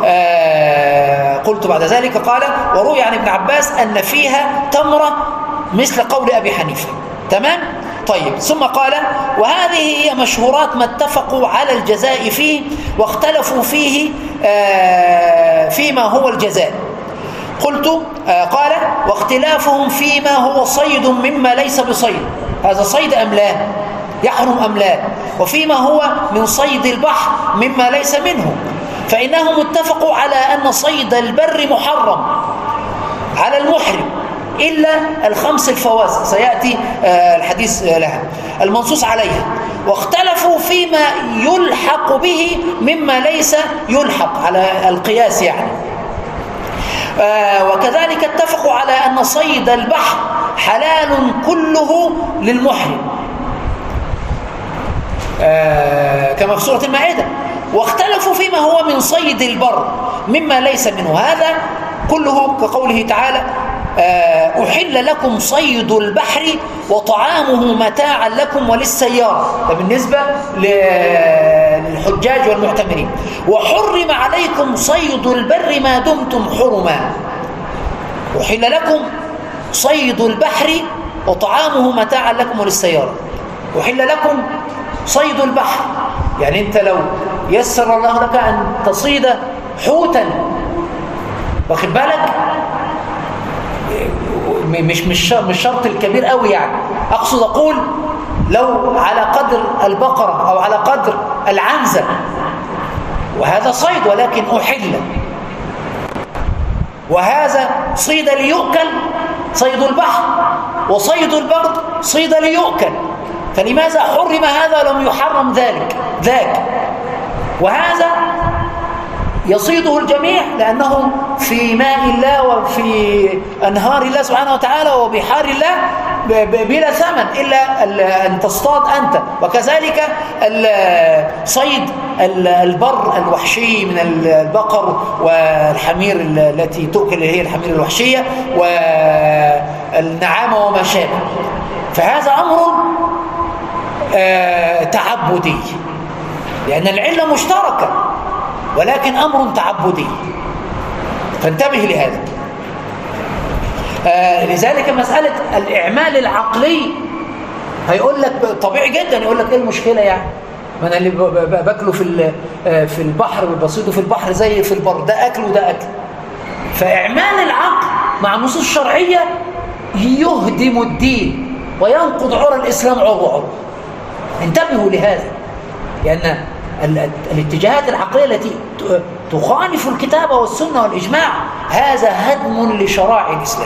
آه قلت بعد ذلك قال: وروي عن ابن عباس أن فيها تمرة مثل قول أبي حنيفة. تمام؟ طيب، ثم قال: وهذه هي مشهورات ما اتفقوا على الجزاء فيه واختلفوا فيه آه فيما هو الجزاء. قلت آه قال: واختلافهم فيما هو صيد مما ليس بصيد، هذا صيد أم لا، يحرم أم لا، وفيما هو من صيد البحر مما ليس منه، فإنهم اتفقوا على أن صيد البر محرم على المحرم إلا الخمس الفواسق، سيأتي الحديث لها المنصوص عليها. واختلفوا فيما يلحق به مما ليس يلحق على القياس يعني. وكذلك اتفقوا على أن صيد البحر حلال كله للمحرم كما في سورة المائدة. واختلفوا فيما هو من صيد البر مما ليس منه، هذا كله كقوله تعالى: أحل لكم صيد البحر وطعامه متاعا لكم وللسيارة، ده بالنسبة للحجاج والمعتمرين. وحرم عليكم صيد البر ما دمتم حرما. أحل لكم صيد البحر وطعامه متاعا لكم وللسيارة. أحل لكم صيد البحر، يعني أنت لو يسر الله لك أن تصيد حوتا، واخد بالك، مش مش مش شرط الكبير قوي يعني، اقصد اقول لو على قدر البقره او على قدر العنزه، وهذا صيد ولكن احل، وهذا صيد ليؤكل صيد البحر، وصيد البر صيد ليؤكل، فلماذا حرم هذا لم يحرم ذلك ذاك؟ وهذا يصيده الجميع لأنه في ماء الله وفي أنهار الله سبحانه وتعالى وبحار الله بلا ثمن إلا أن تصطاد أنت. وكذلك صيد البر الوحشي من البقر والحمير التي تؤكل، اللي هي الحمير الوحشية والنعامة وما شابه، فهذا أمر تعبدي لأن العلة مشتركة، ولكن أمر تعبدي، فانتبه لهذا. آه لذلك مسألة الإعمال العقلي هيقول لك طبيعي جدا، يقول لك إيه المشكلة يعني؟ ما أنا اللي باكله في في البحر بصيده في البحر زي في البر، ده أكل وده أكل. فإعمال العقل مع النصوص الشرعية يهدم الدين وينقض عرى الإسلام عروة عروة. انتبهوا لهذا، لأن الاتجاهات العقلية التي تخالف الكتاب والسنة والإجماع هذا هدم لشرائع الإسلام.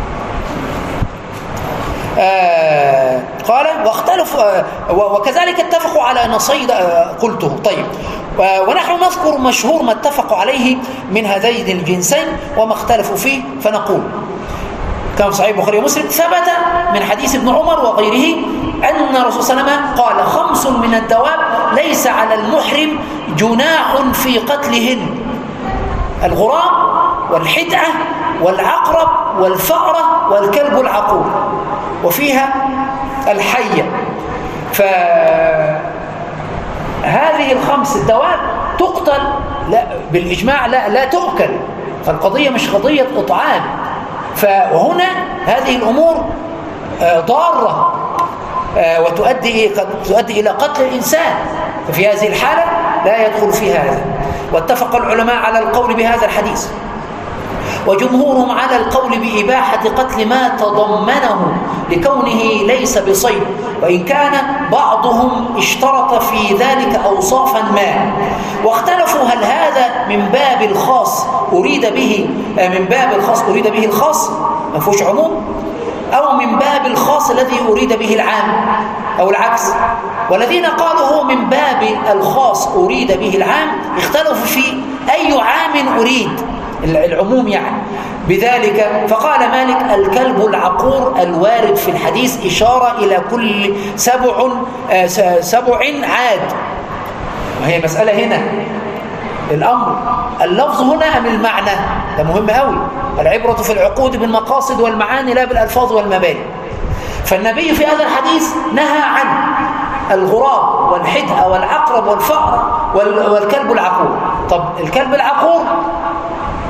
آه قال: واختلف آه وكذلك اتفقوا على أن صيد آه قلته. طيب، آه ونحن نذكر مشهور ما اتفقوا عليه من هذين الجنسين وما اختلفوا فيه، فنقول كما في صحيح البخاري ومسلم ثبت من حديث ابن عمر وغيره أن الرسول صلى الله عليه وسلم قال: خمس من الدواب ليس على المحرم جناح في قتلهن: الغراب والحدعة والعقرب والفأرة والكلب العقور، وفيها الحية. فهذه الخمس الدواب تقتل لا بالإجماع، لا لا تؤكل، فالقضية مش قضية إطعام. وهنا هذه الأمور ضارة وتؤدي تؤدي إلى قتل الإنسان، ففي هذه الحالة لا يدخل في هذا. واتفق العلماء على القول بهذا الحديث، وجمهورهم على القول بإباحة قتل ما تضمنه لكونه ليس بصيد، وإن كان بعضهم اشترط في ذلك أوصافا ما. واختلفوا هل هذا من باب الخاص أريد به من باب الخاص أريد به الخاص ما فيهوش عموم، أو من باب الخاص الذي أريد به العام، أو العكس. والذين قالوا هو من باب الخاص أريد به العام اختلفوا في أي عام أريد العموم يعني بذلك. فقال مالك: الكلب العقور الوارد في الحديث إشارة إلى كل سبع سبع عاد. وهي مسألة هنا الأمر اللفظ هنا أم المعنى؟ ده مهم قوي. العبرة في العقود بالمقاصد والمعاني لا بالألفاظ والمباني. فالنبي في هذا الحديث نهى عن الغراب والحدأ والعقرب والفأر والكلب العقور. طب الكلب العقور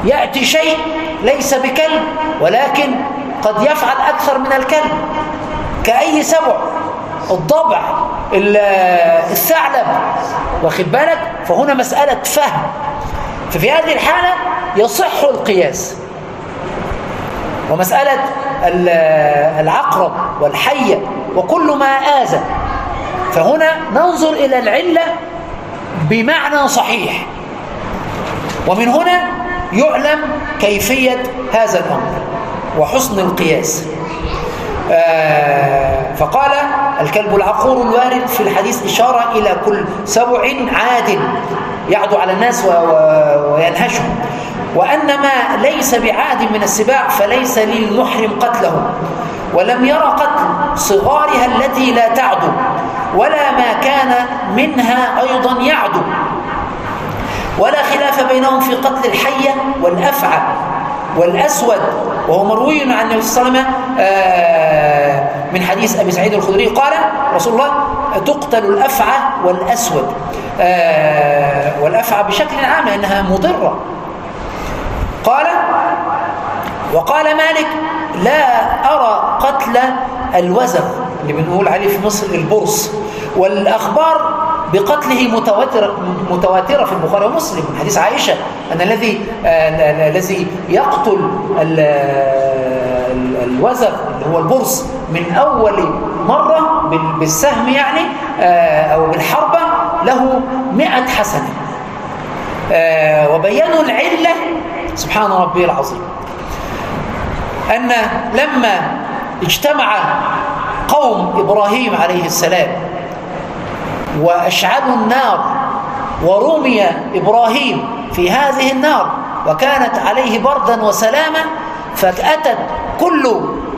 يأتي شيء ليس بكلب ولكن قد يفعل أكثر من الكلب، كأي سبع، الضبع، الثعلب، واخد بالك؟ فهنا مسألة فهم. ففي هذه الحالة يصح القياس. ومسألة العقرب والحية وكل ما آذى، فهنا ننظر إلى العلة بمعنى صحيح، ومن هنا يعلم كيفية هذا الأمر وحسن القياس. آه فقال الكلب العقور الوارد في الحديث إشارة إلى كل سبع عاد يعدو على الناس وينهشهم، وأن ما ليس بعاد من السباع فليس للمحرم قتله، ولم ير قتل صغارها التي لا تعدو، ولا ما كان منها أيضا يعدو، ولا خلاف بينهم في قتل الحية والأفعى والأسود، وهو مروي عن النبي صلى الله عليه وسلم من حديث أبي سعيد الخدري قال رسول الله تقتل الأفعى والأسود، والأفعى بشكل عام لأنها مضرة. قال وقال مالك لا أرى قتل الوزغ اللي بنقول عليه في مصر البرص، والأخبار بقتله متواترة متواترة في البخاري ومسلم من حديث عائشة أن الذي الذي يقتل الوزغ اللي هو البرص من أول مرة بالسهم يعني أو بالحربة له مئة حسنة. وبينوا العلة سبحان ربي العظيم أن لما اجتمع قوم إبراهيم عليه السلام وأشعلوا النار ورمي إبراهيم في هذه النار وكانت عليه بردا وسلاما، فأتت كل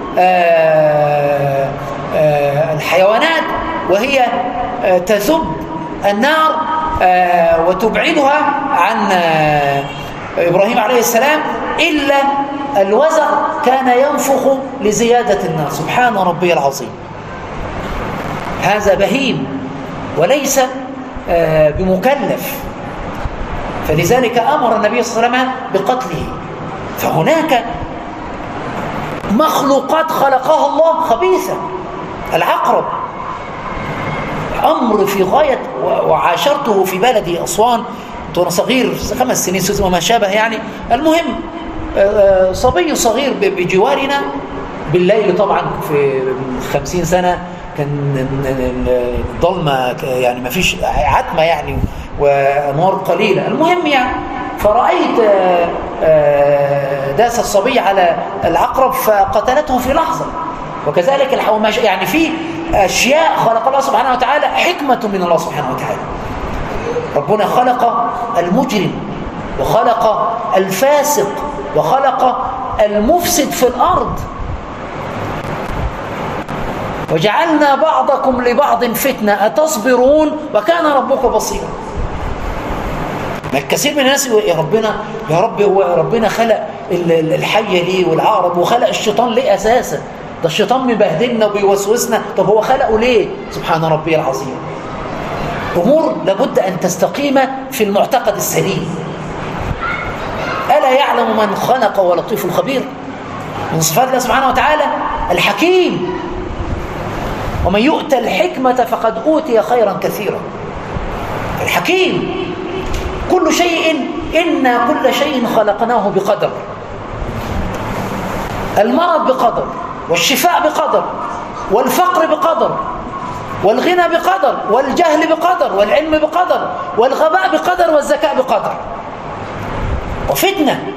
آآ آآ الحيوانات وهي تذب النار وتبعدها عن إبراهيم عليه السلام، إلا الوزغ كان ينفخ لزيادة النار. سبحان ربي العظيم، هذا بهيم وليس بمكلف، فلذلك أمر النبي صلى الله عليه وسلم بقتله. فهناك مخلوقات خلقها الله خبيثة، العقرب أمر في غاية، وعاشرته في بلدي أسوان وأنا صغير خمس سنين ست وما شابه يعني. المهم صبي صغير بجوارنا بالليل، طبعا في خمسين سنة كان الظلمة يعني ما فيش عتمة يعني ونار قليلة. المهم يعني فرأيت داس الصبي على العقرب فقتلته في لحظة. وكذلك الحوماش، يعني في أشياء خلق الله سبحانه وتعالى حكمة من الله سبحانه وتعالى. ربنا خلق المجرم وخلق الفاسق وخلق المفسد في الأرض، وجعلنا بعضكم لبعض فتنة أتصبرون وكان ربك بصيرا. الكثير من الناس يا ربنا يا رب هو ربنا خلق الحية ليه والعقرب وخلق الشيطان ليه أساسا؟ ده الشيطان مبهدلنا وبيوسوسنا، طب هو خلقه ليه؟ سبحان ربي العظيم. أمور لابد أن تستقيم في المعتقد السليم. ألا يعلم من خلق ولطيف الخبير؟ من صفات الله سبحانه وتعالى الحكيم، ومن يؤتى الحكمة فقد أوتي خيرا كثيرا. الحكيم كل شيء إنا كل شيء خلقناه بقدر، المرض بقدر، والشفاء بقدر، والفقر بقدر، والغنى بقدر، والجهل بقدر، والعلم بقدر، والغباء بقدر، والذكاء بقدر، وفتنة.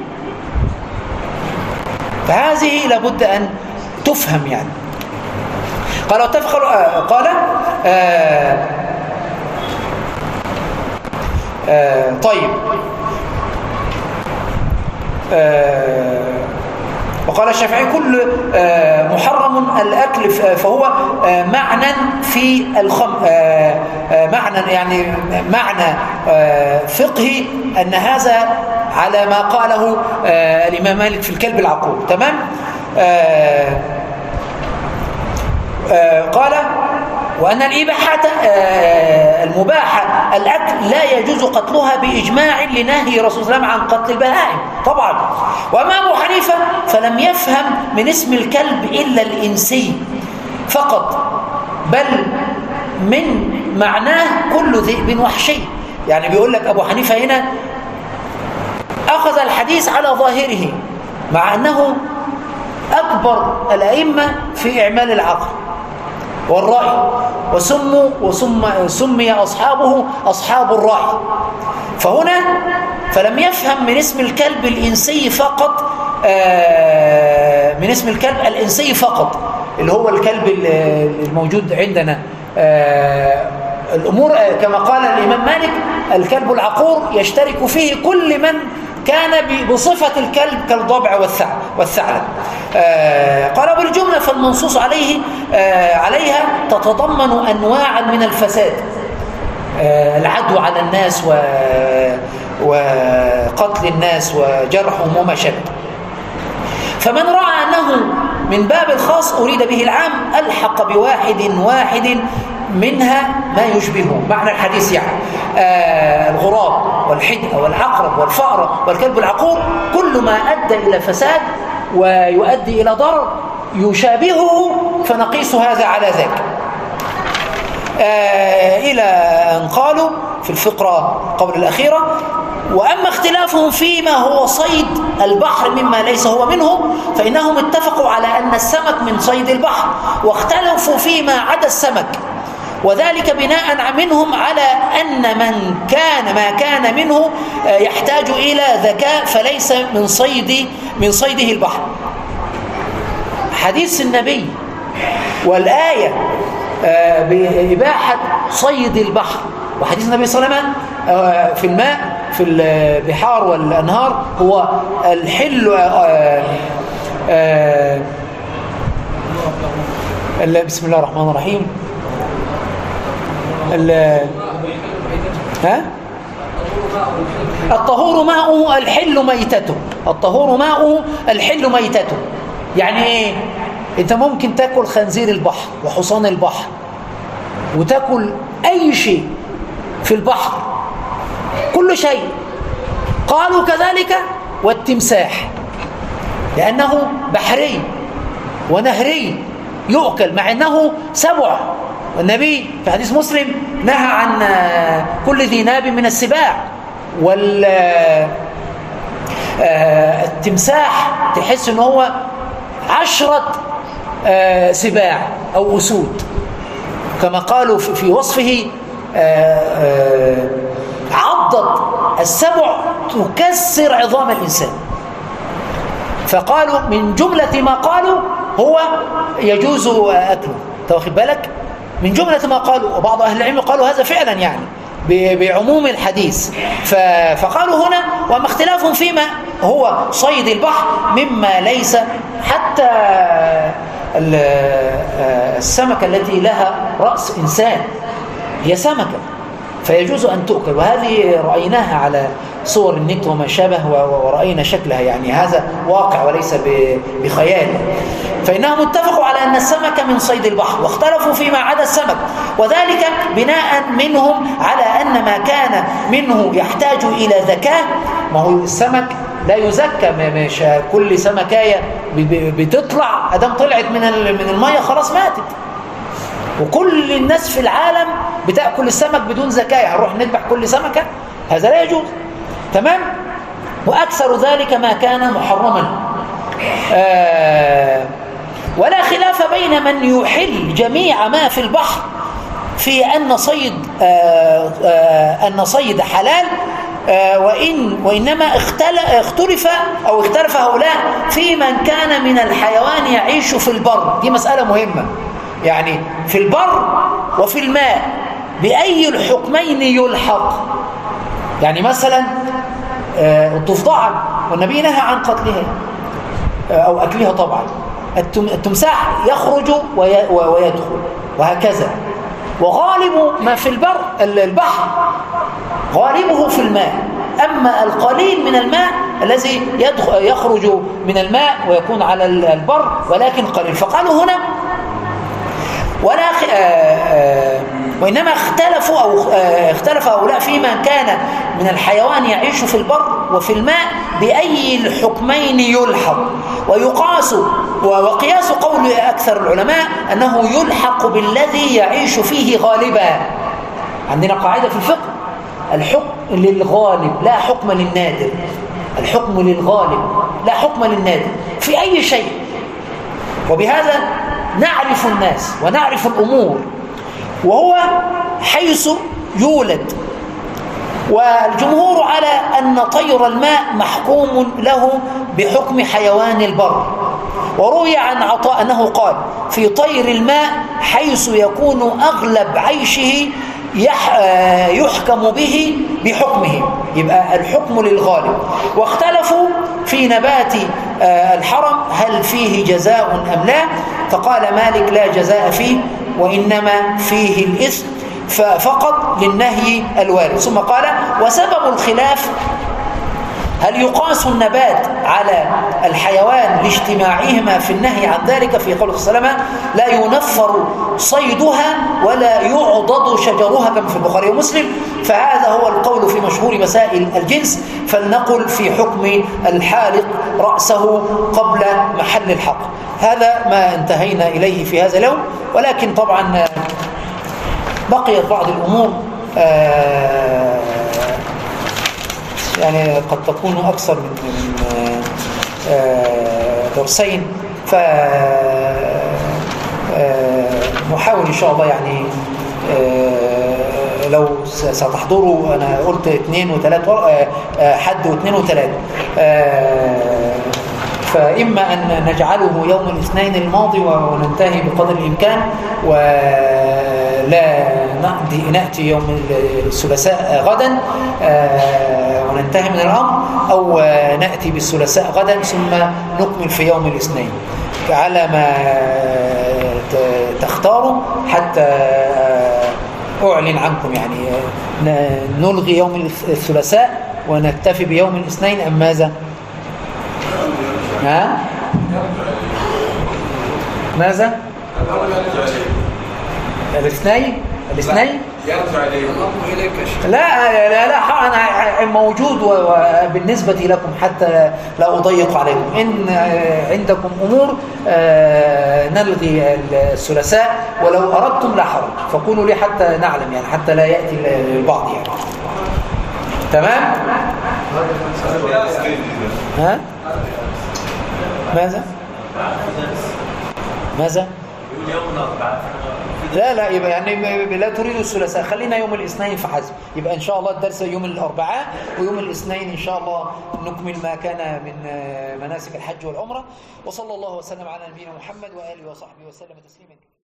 فهذه لابد أن تفهم يعني. قال واتفق قال آه آه طيب آه وقال الشافعي كل آه محرم الأكل فهو آه معنى في الخم آه آه معنى يعني معنى آه فقهي أن هذا على ما قاله آه الإمام مالك في الكلب العقور. تمام. آه آه قال وأن الإباحة آه المباحة الأكل لا يجوز قتلها بإجماع لنهي رسول الله عن قتل البهائم. طبعا. وأما أبو حنيفة فلم يفهم من اسم الكلب إلا الإنسي فقط، بل من معناه كل ذئب وحشي. يعني بيقول لك أبو حنيفة هنا أخذ الحديث على ظاهره، مع أنه أكبر الأئمة في إعمال العقل والرأي، وسموا وسمي سمي أصحابه أصحاب الرأي. فهنا فلم يفهم من اسم الكلب الإنسي فقط، من اسم الكلب الإنسي فقط اللي هو الكلب الموجود عندنا. الأمور كما قال الإمام مالك: الكلب العقور يشترك فيه كل من كان بصفة الكلب كالضبع والثعلب. قال بالجملة فالمنصوص عليه عليها تتضمن أنواعا من الفساد، العدوى على الناس وقتل الناس وجرحهم وما شابه. فمن رأى أنه من باب الخاص أريد به العام ألحق بواحد واحد منها ما يشبهه معنى الحديث، يعني آه الغراب والحدقة والعقرب والفأرة والكلب العقور كل ما أدى إلى فساد ويؤدي إلى ضرر يشابهه فنقيس هذا على ذاك. آه إلى أن قالوا في الفقرة قبل الأخيرة: وأما اختلافهم فيما هو صيد البحر مما ليس هو منه فإنهم اتفقوا على أن السمك من صيد البحر، واختلفوا فيما عدا السمك، وذلك بناء منهم على أن من كان ما كان منه يحتاج إلى ذكاء فليس من صيد من صيده البحر. حديث النبي والآية بإباحة صيد البحر، وحديث النبي صلى الله عليه وسلم في الماء في البحار والأنهار هو الحل. آآ آآ بسم الله الرحمن الرحيم. ها الطهور ماؤه الحل ميتته، الطهور ماؤه الحل ميتته. يعني ايه؟ انت ممكن تاكل خنزير البحر وحصان البحر وتاكل اي شيء في البحر، كل شيء. قالوا كذلك والتمساح لأنه بحري ونهري يؤكل مع أنه سبع، والنبي في حديث مسلم نهى عن كل ذي ناب من السباع. والتمساح تحس أنه هو عشرة سباع أو أسود كما قالوا في وصفه. عضت السبع تكسر عظام الإنسان. فقالوا من جملة ما قالوا هو يجوز أكله. واخد بالك؟ من جملة ما قالوا، وبعض أهل العلم قالوا هذا فعلا يعني بعموم الحديث. فقالوا هنا: وما اختلافهم فيما هو صيد البحر مما ليس حتى السمكة التي لها رأس إنسان هي سمكة فيجوز أن تؤكل، وهذه رأيناها على صور النت وما شابه ورأينا شكلها، يعني هذا واقع وليس بخيال. فإنهم اتفقوا على أن السمك من صيد البحر، واختلفوا فيما عدا السمك، وذلك بناء منهم على أن ما كان منه يحتاج إلى ذكاء. ما هو السمك لا يزكى، مش كل سمكاية بتطلع أدام طلعت من من المية خلاص ماتت، وكل الناس في العالم بتأكل السمك بدون زكاة. هنروح نذبح كل سمكة؟ هذا لا يجوز. تمام؟ وأكثر ذلك ما كان محرما. آه ولا خلاف بين من يحل جميع ما في البحر في أن صيد آه آه أن صيد حلال، آه وإن وإنما اختلف أو اختلف هؤلاء في من كان من الحيوان يعيش في البر. دي مسألة مهمة، يعني في البر وفي الماء بأي الحكمين يلحق. يعني مثلا الضفدعة والنبي نهى عن قتلها أو أكلها طبعا. التمساح يخرج ويدخل وهكذا. وغالب ما في البر البحر غالبه في الماء، أما القليل من الماء الذي يخرج من الماء ويكون على البر ولكن قليل. فقالوا هنا ولا آآ آآ وإنما اختلفوا أو اختلف هؤلاء فيما كان من الحيوان يعيش في البر وفي الماء بأي الحكمين يلحق. ويقاس وقياس قول أكثر العلماء أنه يلحق بالذي يعيش فيه غالبا. عندنا قاعدة في الفقه: الحكم للغالب لا حكم للنادر. الحكم للغالب لا حكم للنادر في أي شيء. وبهذا نعرف الناس ونعرف الأمور، وهو حيث يولد. والجمهور على أن طير الماء محكوم له بحكم حيوان البر. وروي عن عطاء أنه قال: في طير الماء حيث يكون أغلب عيشه يحكم به بحكمه، يبقى الحكم للغالب. واختلفوا في نبات الحرم هل فيه جزاء أم لا، فقال مالك: لا جزاء فيه، وإنما فيه الإثم فقط للنهي الوارد. ثم قال: وسبب الخلاف هل يقاس النبات على الحيوان لاجتماعهما في النهي عن ذلك، في قوله صلى الله عليه وسلم: لا ينفر صيدها ولا يعضد شجرها، كما في البخاري ومسلم. فهذا هو القول في مشهور مسائل الجنس. فلنقل في حكم الحالق رأسه قبل محل الحق. هذا ما انتهينا إليه في هذا اليوم، ولكن طبعا بقيت بعض الأمور آه يعني قد تكون أكثر من درسين، فنحاول إن شاء الله يعني لو ستحضروا. أنا قلت اثنين وثلاث حد واثنين وثلاث، فإما أن نجعله يوم الاثنين الماضي وننتهي بقدر الإمكان، ولا نأتي يوم الثلاثاء غدا وننتهي من الأمر، أو نأتي بالثلاثاء غدا ثم نكمل في يوم الاثنين، على ما تختاروا حتى أعلن عنكم. يعني نلغي يوم الثلاثاء ونكتفي بيوم الاثنين أم ماذا؟ ها؟ ماذا؟ الاثنين؟ الاثنين؟ لا لا لا أنا موجود وبالنسبة لكم حتى لا أضيق عليكم. إن عندكم أمور نلغي الثلاثاء، ولو أردتم لا حرج، فقولوا لي حتى نعلم، يعني حتى لا يأتي البعض يعني. تمام؟ ها؟ ماذا؟ ماذا؟ لا لا يبقى يعني لا تريد الثلاثاء، خلينا يوم الاثنين فحسب. يبقى إن شاء الله الدرس يوم الأربعاء، ويوم الاثنين إن شاء الله نكمل ما كان من مناسك الحج والعمرة. وصلى الله وسلم على نبينا محمد وآله وصحبه وسلم تسليما.